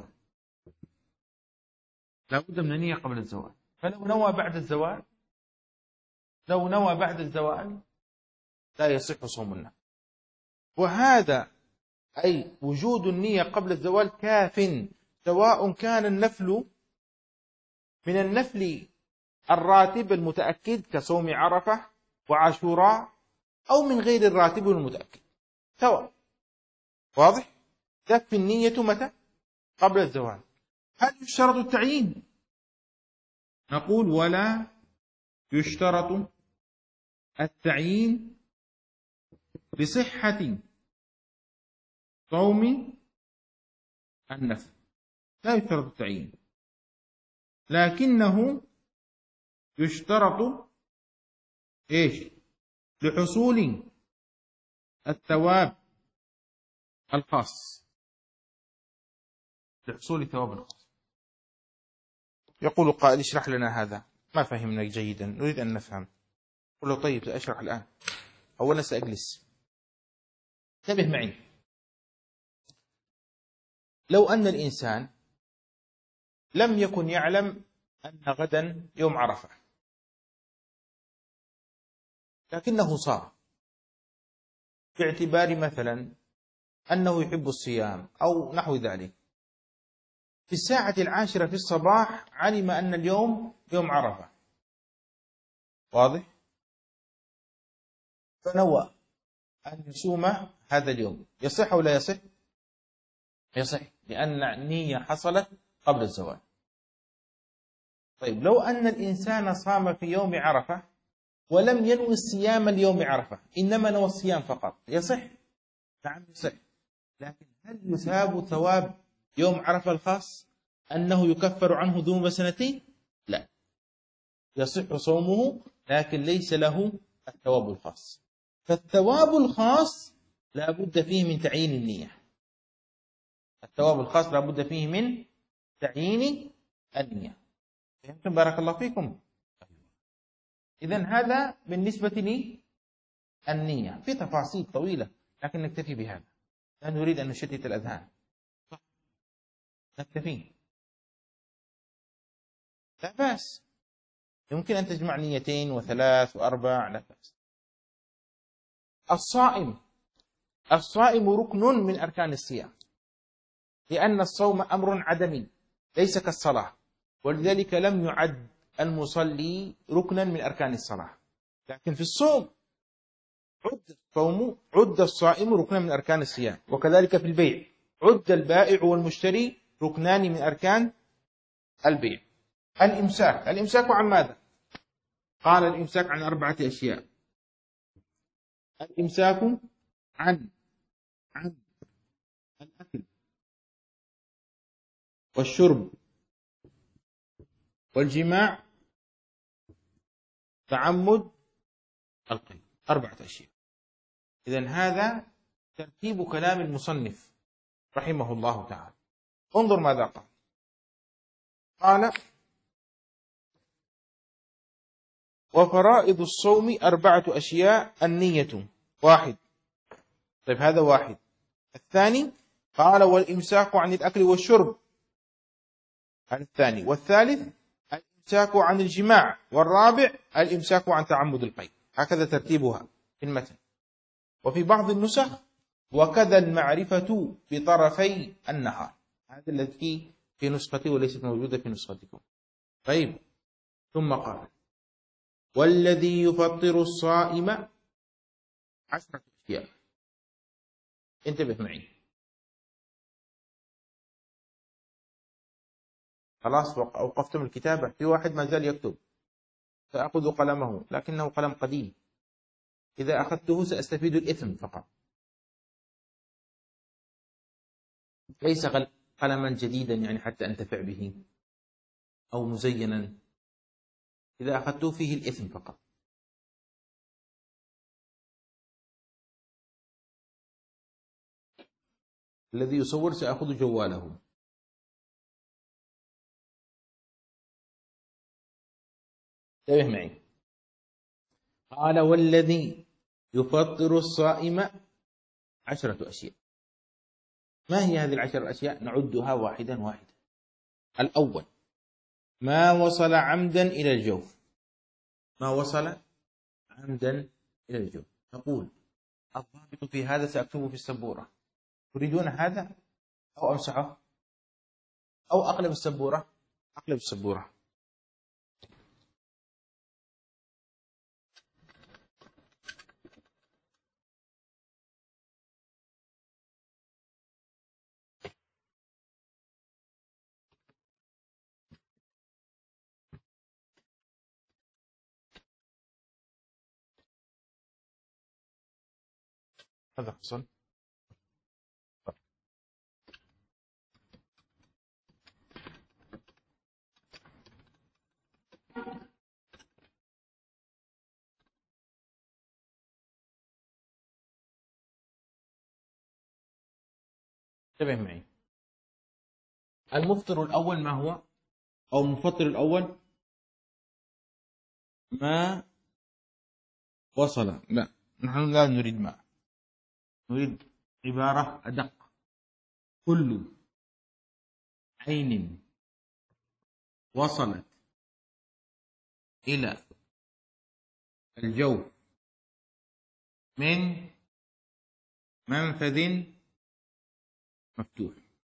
لا بد من النية قبل الزوال. فلو نوى بعد الزوال، لو نوى بعد الزوال لا يصح صوم النفل. وهذا أي وجود النية قبل الزوال كاف، سواء كان النفل من النفل الراتب المتأكد كصوم عرفة وعاشوراء، أو من غير الراتب المتأكد سواء. واضح؟ تكفي النية متى؟ قبل الزوال. هل يشترط التعيين؟ نقول ولا يشترط التعيين لصحة صوم النفل، لا يشترط التعيين، لكنه يشترط إيش؟ لحصول الثواب الخاص، لحصول الثواب الخاص. يقول قائل اشرح لنا هذا، ما فهمنا جيدا، نريد أن نفهم. قل له طيب سأشرح الآن. أولا سأجلس، انتبه معي. لو أن الإنسان لم يكن يعلم أن غدا يوم عرفة، لكنه صام باعتبار مثلا أنه يحب الصيام أو نحو ذلك، في الساعة 10 في الصباح علم أن اليوم يوم عرفة، واضح؟ فنوى أن يصوم هذا اليوم، يصح أو لا يصح؟ يصح، لأن النية حصلت قبل الزوال. طيب لو أن الإنسان صام في يوم عرفة ولم ينوي الصيام اليوم عرفة، إنما نوى الصيام فقط، يصح؟ نعم يصح، لكن هل يثاب ثواب يوم عرفة الخاص أنه يكفر عنه ذنوب سنتين؟ لا، يصح صومه لكن ليس له الثواب الخاص. فالثواب الخاص لا بد فيه من تعيين النية، الثواب الخاص لا بد فيه من تعيين النية. فهمتم؟ بارك الله فيكم. إذن هذا بالنسبة لي النية، في تفاصيل طويلة لكن نكتفي بهذا، لا نريد أن نشتت الأذهان، نكتفي، لا بأس، يمكن أن تجمع نيتين وثلاث وأربع، لا بأس. الصائم ركن من أركان الصيام، لأن الصوم أمر عدمي ليس كالصلاة، ولذلك لم يعد المصلي ركنا من أركان الصلاة، لكن في الصوم عد الصائم ركنا من أركان الصيام. وكذلك في البيع عد البائع والمشتري ركنان من أركان البيع. الإمساك عن ماذا؟ قال الإمساك عن 4 أشياء. الإمساك عن الأكل والشرب والجماع، تعمد القيء، 4 أشياء. إذن هذا ترتيب كلام المصنف رحمه الله تعالى. انظر ماذا قال وفرائض الصوم 4 أشياء. النية 1. طيب هذا 1. الثاني قال والإمساك عن الأكل والشرب، هذا الثاني. والثالث الإمساك عن الجماع. والرابع الإمساك عن تعمد القيء. هكذا ترتيبها في المتن. وفي بعض النسخ وكذا المعرفة بطرفي النهار، هذا الذي في نسختي وليست موجودة في نسختكم. طيب ثم قال والذي يفطر الصائم 10 أشياء. انتبه معي، خلاص أوقفتم الكتابة، في واحد ما زال يكتب، سأخذ قلمه لكنه قلم قديم، إذا أخذته سأستفيد الإثم فقط، ليس قلما جديدا يعني حتى أنتفع به أو مزينا، إذا أخذته فيه الإثم فقط. الذي يصور سأخذ جواله. انتبه معي، قال والذي يفطر الصائم 10 أشياء. ما هي هذه 10 أشياء؟ نعدها واحدا واحدا. الأول ما وصل عمدا إلى الجوف، ما وصل عمدا إلى الجوف، نقول الضابط في هذا سأكتبه في السبورة. تريدون هذا أو أمسحه أو أقلب السبورة؟ أقلب السبورة. هذا حصل. انتبه معي. المفطر الأول ما هو؟ أو المفطر الأول ما وصل. لا، نحن لا نريد ما، نريد عبارة أدق. كل عين وصلت إلى الجوف من منفذ مفتوح.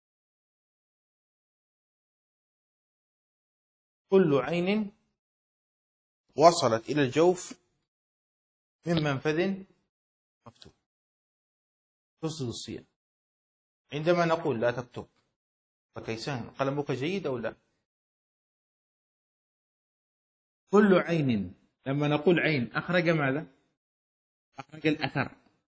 كل عين وصلت إلى الجوف من منفذ مفتوح. تفسد الصيام. عندما نقول لا تكتب، فكيسان قلمك جيد أو لا؟ كل عين، لما نقول عين أخرج ماذا؟ أخرج الأثر.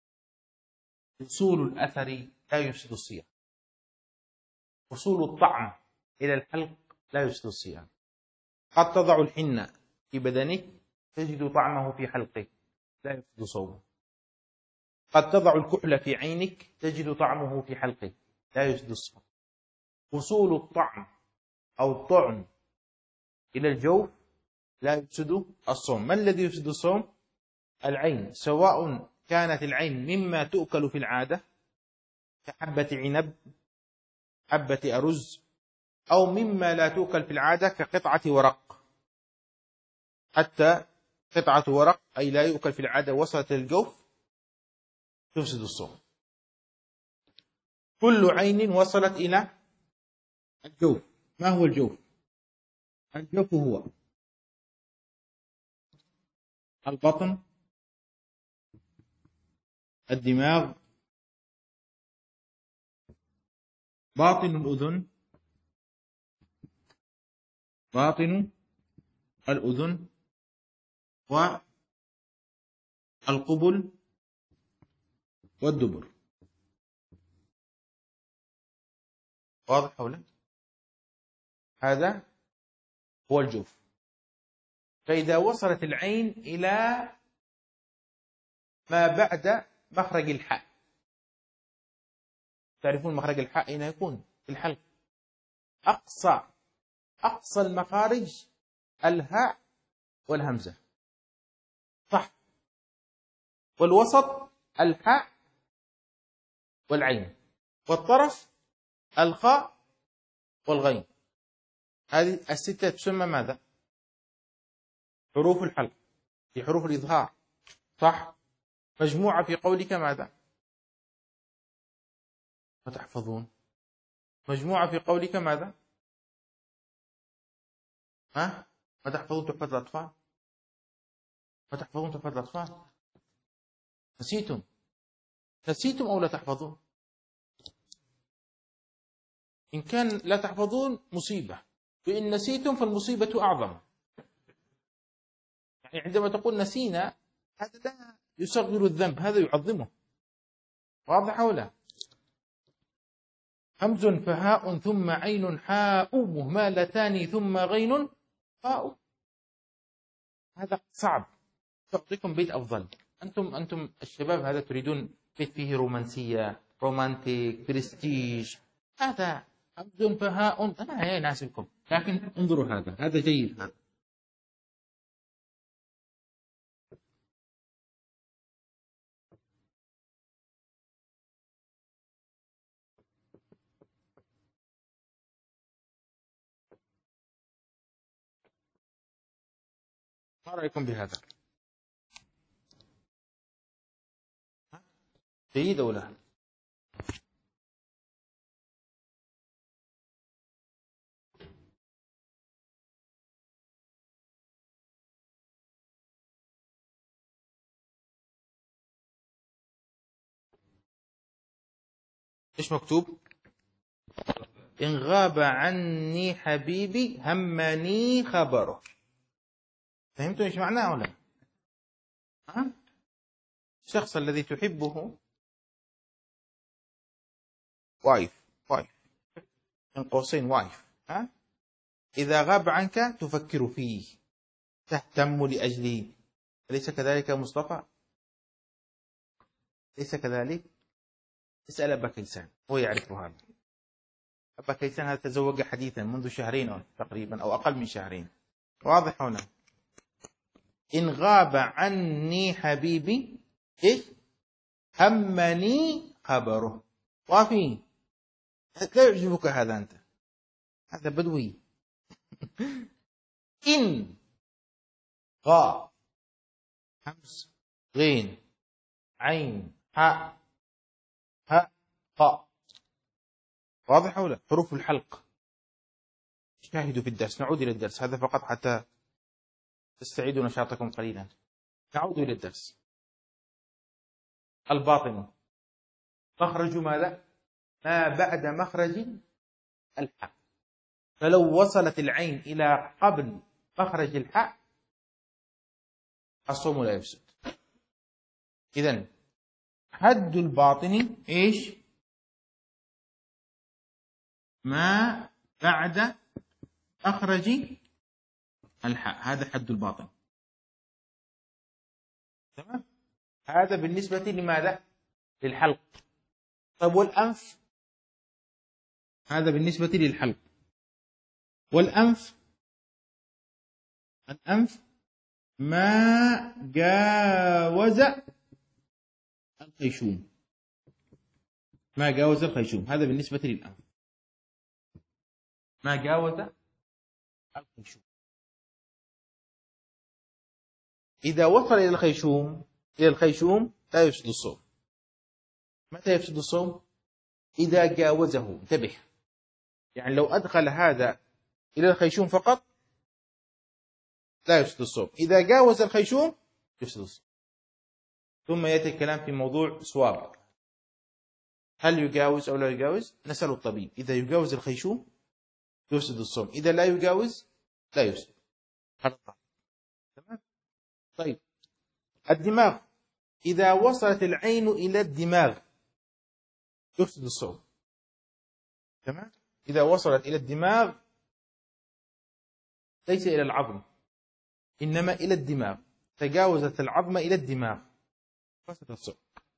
وصول الأثر لا يفسد الصيام. وصول الطعم إلى الحلق لا يفسد الصيام. قد تضع الحنة في بدنك تجد طعمه في حلقك لا يفسد صومك. قد تضع الكحل في عينك تجد طعمه في حلقك لا يفسد الصوم. وصول الطعم أو الطعم إلى الجوف لا يفسد الصوم. ما الذي يفسد الصوم؟ العين، سواء كانت العين مما تؤكل في العادة كحبة عنب، حبة أرز، أو مما لا تؤكل في العادة كقطعة ورق. حتى قطعة ورق أي لا يؤكل في العادة وصلت للجوف تفسد الصوم. كل عين وصلت إلى الجوف. ما هو الجوف؟ الجوف هو البطن، الدماغ، باطن الأذن، باطن الأذن، والقبل والدبر. واضح ولا؟ هذا هو الجوف. فإذا وصلت العين إلى ما بعد مخرج الحاء، تعرفون مخرج الحاء أين يكون؟ في الحلق. أقصى المخارج الهاء والهمزة، صح؟ والوسط الحاء والعين، والطرف الخاء والغين. هذه الستة تسمى ماذا؟ حروف الحلق. في حروف الإظهار، صح؟ مجموعة في قولك ماذا؟ ما تحفظون. مجموعة في قولك ماذا؟ ها؟ ما تحفظون تحفة الأطفال؟ ما تحفظون تحفة الأطفال؟ نسيتم؟ نسيتم أو لا تحفظون؟ إن كان لا تحفظون مصيبة، وإن نسيتم فالمصيبة أعظم. يعني عندما تقول نسينا هذا لا يصغر الذنب، هذا يعظمه. واضح أو لا؟ همز فهاء ثم عين حاء مهمالتان ثم غين حاء. هذا صعب. تعطيكم بيت أفضل. أنتم الشباب هذا تريدون بيت فيه رومانسية، رومانتيك، برستيج. هذا همز فهاء أنا يناسبكم، لكن انظروا هذا جيد. هذا ما رأيكم بهذا؟ جيد أو لا؟ إيش مكتوب؟ إن غاب عني حبيبي همني خبره. فهمتوا إيش معناه ولا؟ ها؟ الشخص الذي تحبه وايف، من قوسين وايف، ها؟ إذا غاب عنك تفكر فيه، تهتم لأجله، أليس كذلك يا مصطفى؟ ليس كذلك؟ اسأل أبا كيسان، هو يعرف هذا. أبا كيسان هذا تزوج حديثا منذ شهرين تقريبا أو أقل من شهرين. واضح هنا؟ إن غاب عني حبيبي إيش؟ همني خبره. وافي، لا يعجبك هذا أنت، هذا بدوي. إن غا همس غين عين حاء هاء قاء. واضح ولا؟ حروف الحلق. شاهدوا في الدرس، نعود إلى الدرس هذا فقط حتى تستعيدوا نشاطكم قليلا. نعود إلى الدرس. الباطن مخرج ماذا؟ ما بعد مخرج الحاء. فلو وصلت العين إلى قبل مخرج الحاء الصوم لا يفسد. إذن حد الباطن إيش؟ ما بعد مخرج الحاء، هذا حد الباطن. تمام؟ هذا بالنسبة لماذا؟ للحلق. طيب والأنف؟ هذا بالنسبة للحلق. والأنف؟ الأنف ما جاوز الخيشوم، ما جاوز الخيشوم، هذا بالنسبة للأنف، ما جاوز الخيشوم. إذا وصل إلى الخيشوم لا يفسد الصوم. متى يفسد الصوم؟ إذا جاوزه. انتبه، يعني لو أدخل هذا إلى الخيشوم فقط لا يفسد الصوم، إذا جاوز الخيشوم يفسد الصوم. ثم يأتي الكلام في موضوع سواب، هل يجاوز أو لا يجاوز؟ نسأل الطبيب. إذا يجاوز الخيشوم يفسد الصوم، إذا لا يجاوز لا يفسد. تمام؟ طيب الدماغ، إذا وصلت العين إلى الدماغ يفسد الصوم. تمام؟ إذا وصلت إلى الدماغ، ليس إلى العظم إنما إلى الدماغ، تجاوزت العظم إلى الدماغ فسد الصوم.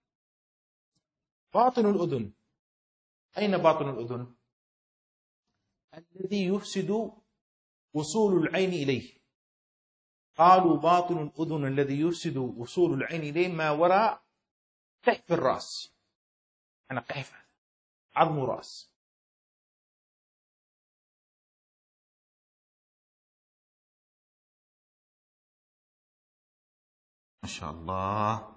باطن الأذن، أين باطن الأذن؟ الذي يفسد وصول العين إليه. قالوا باطن الأذن الذي يفسد وصول العين إليه ما وراء قحف الرأس. أنا قحف عظم رأس. ما شاء الله.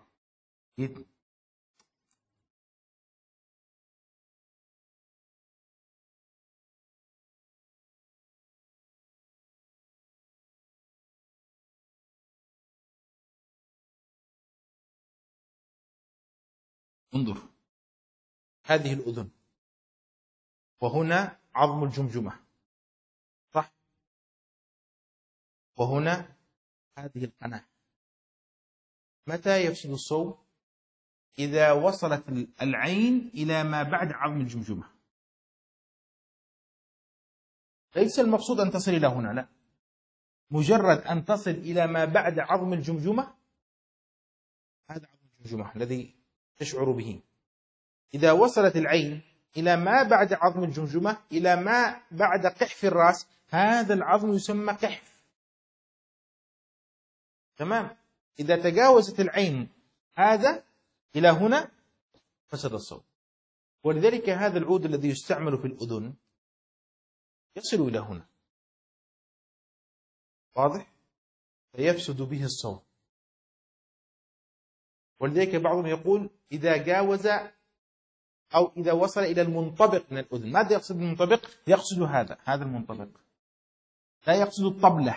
انظر، هذه الأذن وهنا عظم الجمجمة، صح؟ وهنا هذه القناة. متى يفسد الصوم؟ إذا وصلت العين إلى ما بعد عظم الجمجمة. ليس المقصود أن تصل إلى هنا، لا، مجرد أن تصل إلى ما بعد عظم الجمجمة، هذا عظم الجمجمة الذي تشعر به. إذا وصلت العين إلى ما بعد عظم الجمجمة، إلى ما بعد قحف الرأس، هذا العظم يسمى قحف. تمام؟ إذا تجاوزت العين هذا إلى هنا فسد الصوم. ولذلك هذا العود الذي يستعمل في الأذن يصل إلى هنا، واضح؟ فيفسد به الصوم. ولذلك بعضهم يقول إذا جاوز أو إذا وصل إلى المنطبق من الأذن. ماذا يقصد المنطبق؟ يقصد هذا المنطبق، لا يقصد الطبلة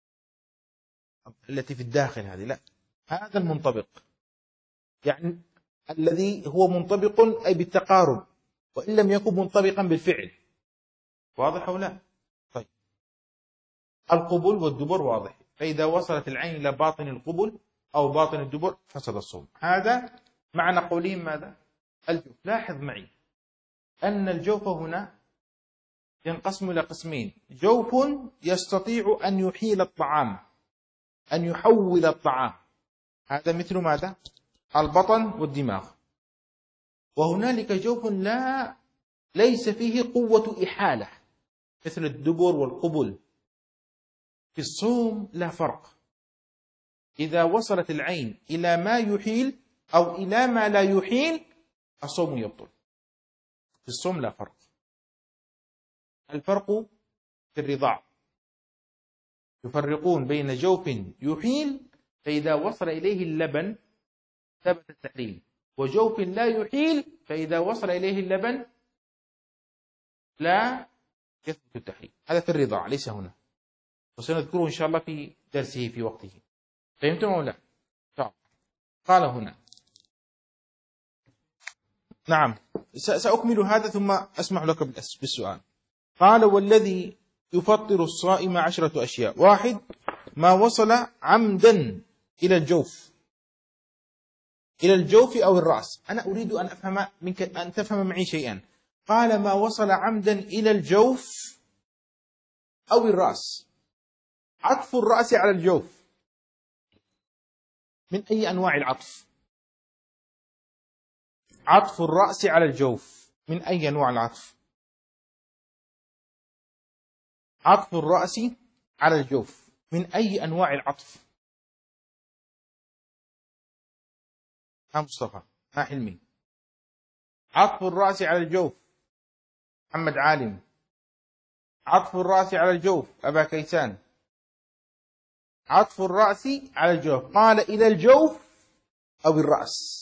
التي في الداخل هذه، لا، هذا المنطبق، يعني الذي هو منطبق أي بالتقارب، وإن لم يكن منطبقا بالفعل. واضح أو لا؟ طيب، القبل والدبر واضح، فإذا وصلت العين إلى باطن القبل أو باطن الدبر فسد الصوم. هذا معنى قولهم ماذا؟ الجوف. لاحظ معي أن الجوف هنا ينقسم إلى قسمين: جوف يستطيع أن يحيل الطعام، أن يحول الطعام، هذا مثل ماذا؟ البطن والدماغ. وهنالك جوف ليس فيه قوة إحالة مثل الدبر والقبل. في الصوم لا فرق، إذا وصلت العين إلى ما يحيل أو إلى ما لا يحيل الصوم يبطل. في الصوم لا فرق. الفرق في الرضاع، يفرقون بين جوف يحيل فإذا وصل إليه اللبن ثبت التحريم، وجوف لا يحيل فإذا وصل إليه اللبن لا يثبت التحريم. هذا في الرضاع، ليس هنا، وسنذكره إن شاء الله في درسه في وقته. فهمتم أو لا؟ قال هنا، نعم، سأكمل هذا ثم أسمح لك بالسؤال. قال: والذي يفطر الصائم 10 أشياء. 1، ما وصل عمدا إلى الجوف، إلى الجوف أو الرأس. أنا أريد أن أفهم منك، أن تفهم معي شيئا. قال: ما وصل عمدا إلى الجوف أو الرأس. عطف الرأس على الجوف من أي أنواع العطف؟ عطف الرأس على الجوف من أي أنواع العطف؟ عطف الرأس على الجوف من أي أنواع العطف؟ ها مصطفى، ها حلمي. عطف الرأس على الجوف محمد عالم. عطف الرأس على الجوف أبا كيسان. عطف الرأس على الجوف، قال إلى الجوف أو الرأس،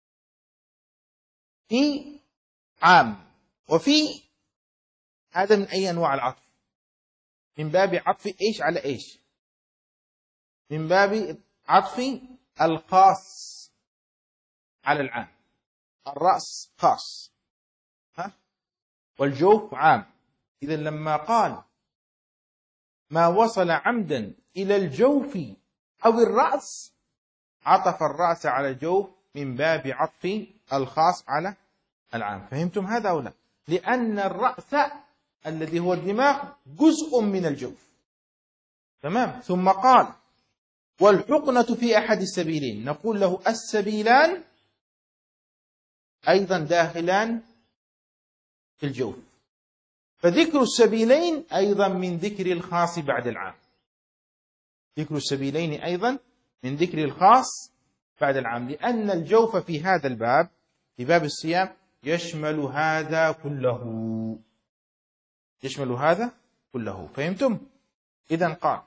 في عام وفي هذا من أي أنواع العطف؟ من باب عطف إيش على إيش؟ من باب عطف الخاص على العام. الرأس خاص، والجوف عام. إذا لما قال ما وصل عمدا إلى الجوف أو الرأس، عطف الرأس على الجوف من باب عطف الخاص على العام. فهمتم هذا أو لا؟ لأن الرأس الذي هو الدماغ جزء من الجوف. تمام. ثم قال: والحقنة في أحد السبيلين. نقول له السبيلان أيضا داخلان في الجوف، فذكر السبيلين أيضا من ذكر الخاص بعد العام. ذكر السبيلين أيضا من ذكر الخاص بعد العام، لأن الجوف في هذا الباب، في باب الصيام، يشمل هذا كله، يشمل هذا كله. فهمتم؟ إذن قال: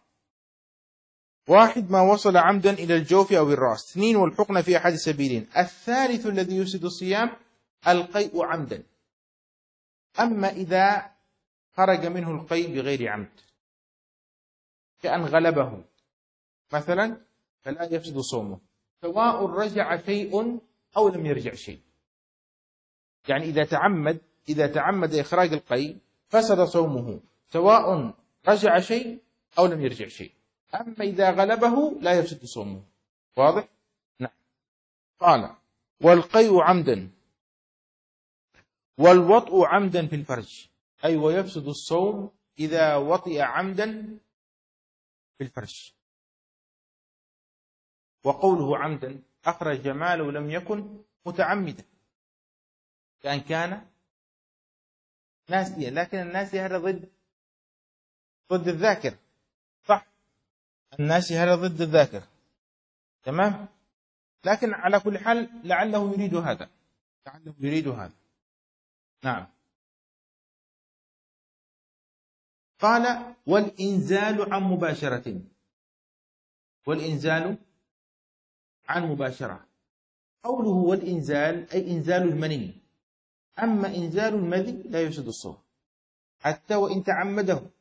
1، ما وصل عمدا إلى الجوف أو الرأس. 2، والحقن في أحد السبيلين. الثالث الذي يفسد الصيام القيء عمدا. أما إذا خرج منه القيء بغير عمد، كأن غلبه مثلا، فلا يفسد صومه، سواء رجع شيء أو لم يرجع شيء. يعني إذا تعمد إخراج القيء فسد صومه، سواء رجع شيء أو لم يرجع شيء. أما إذا غلبه لا يفسد صومه. واضح؟ نعم. قال: والقيء عمدا، والوطء عمدا في الفرج، أي ويفسد الصوم إذا وطئ عمدا في الفرج. وقوله عمدا أخرج ما لو لم يكن متعمدا، كأن كان ناسيا، لكن الناسي هذا ضد الذاكر، صح؟ الناسي هذا ضد الذاكر، تمام؟ لكن على كل حال لعله يريد هذا، لعله يريد هذا. نعم. قال: والإنزال عن مباشرة. والإنزال عن مباشرة، قوله والإنزال أي إنزال المني، أما إنزال المذي لا يفسد الصوم حتى وإن تعمده.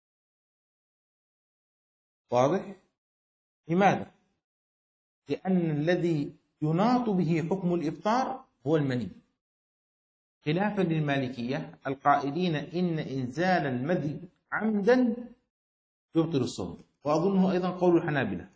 واضح؟ لماذا؟ لأن الذي يناط به حكم الإفطار هو المني، خلافا للمالكية القائلين إن إنزال المذي عمدا يبطل الصوم، وأظنه أيضا قول الحنابلة.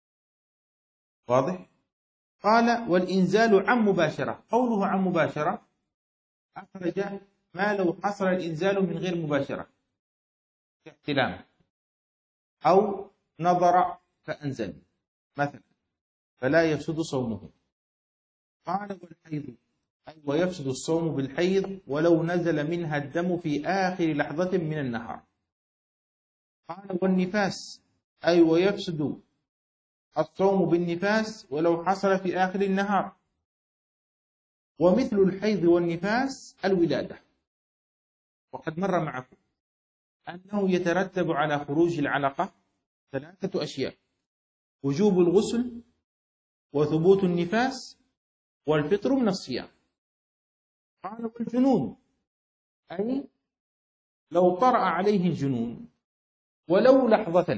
واضح؟ قال والإنزال عن مباشرة، قوله عن مباشرة أخرج ما لو حصل الإنزال من غير مباشرة كاحتلام أو نظر فأنزل مثلا فلا يفسد صومه. قال والحيض أي ويفسد الصوم بالحيض ولو نزل منها الدم في آخر لحظة من النهار. قال والنفاس أي ويفسد الصوم بالنفاس ولو حصل في آخر النهار. ومثل الحيض والنفاس الولادة، وقد مر معكم أنه يترتب على خروج العلقة 3 أشياء: وجوب الغسل وثبوت النفاس والفطر من الصيام. قال والجنون أي لو طرأ عليه الجنون ولو لحظة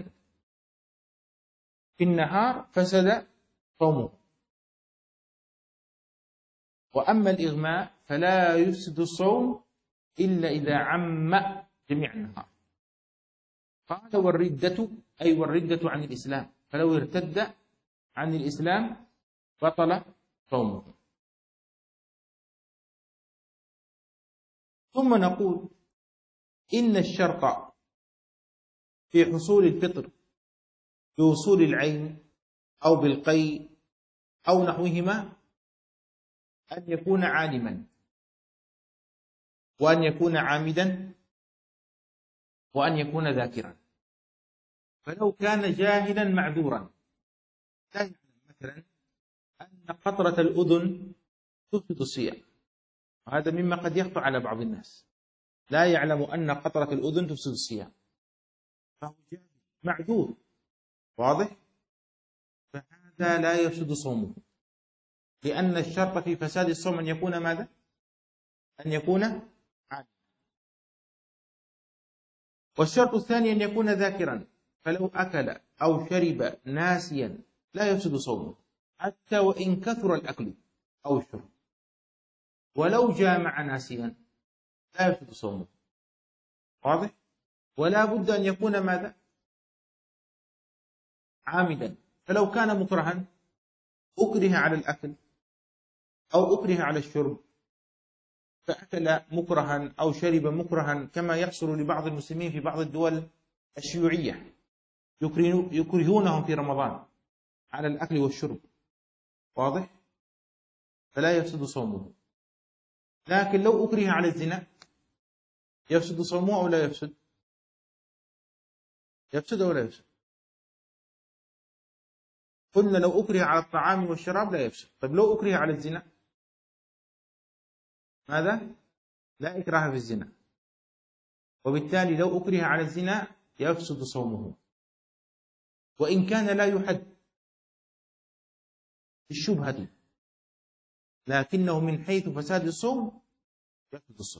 في النهار فسد صومه. وأما الإغماء فلا يفسد الصوم إلا إذا عم جميع النهار. قال والردة أي والردة عن الإسلام، فلو ارتد عن الإسلام بطل صومه. ثم نقول إن الشرط في حصول الفطر بوصول العين أو بالقيء أو نحوهما أن يكون عالما، وأن يكون عامدا، وأن يكون ذاكرا. فلو كان جاهلا معذورا لا يعلم مثلا أن قطرة الأذن تفسد الصيام، وهذا مما قد يخطر على بعض الناس، لا يعلم أن قطرة الأذن تفسد الصيام فهو جاهل معذور. واضح؟ فهذا لا يفسد صومه، لأن الشرط في فساد الصوم أن يكون ماذا؟ أن يكون عالما. والشرط الثاني أن يكون ذاكرا، فلو أكل أو شرب ناسيا لا يفسد صومه حتى وإن كثر الأكل أو الشرب، ولو جامع ناسيا لا يفسد صومه. واضح؟ ولا بد أن يكون ماذا؟ عامدا. فلو كان مكرها أكره على الأكل أو أكره على الشرب، فأكل مكرها أو شرب مكرها كما يحصل لبعض المسلمين في بعض الدول الشيوعية، يكرهونهم في رمضان على الأكل والشرب. واضح؟ فلا يفسد صومه. لكن لو أكره على الزنا يفسد صومه أو لا يفسد؟ يفسد أو لا يفسد؟ قلنا لو أكره على الطعام والشراب لا يفسد. طيب لو أكره على الزنا ماذا؟ لا إكراه في الزنا، وبالتالي لو أكره على الزنا يفسد صومه، وإن كان لا يحد بالشبهة، لكنه من حيث فساد الصوم يفسد الصوم.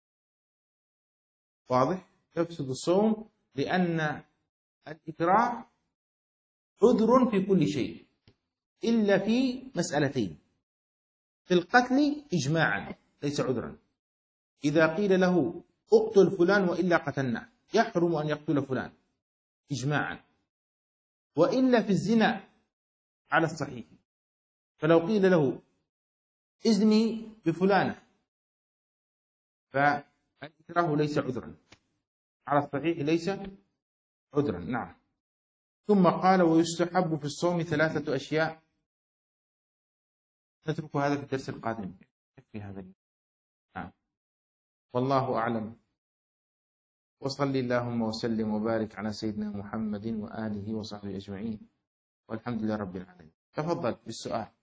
واضح؟ يفسد الصوم لأن الإكراه عذر في كل شيء إلا في مسألتين: في القتل إجماعا ليس عذرا، إذا قيل له اقتل فلان وإلا قتلناه يحرم أن يقتل فلان إجماعا، وإلا في الزنا على الصحيح، فلو قيل له إذني بفلانة فالإكراه ليس عذرا على الصحيح، ليس عذرا. نعم. ثم قال ويستحب في الصوم 3 أشياء. نترك هذا في الدرس القادم في هذا. نعم. والله أعلم، وصل اللهم وسلم وبارك على سيدنا محمد وآله وصحبه أجمعين، والحمد لله رب العالمين. تفضل بالسؤال.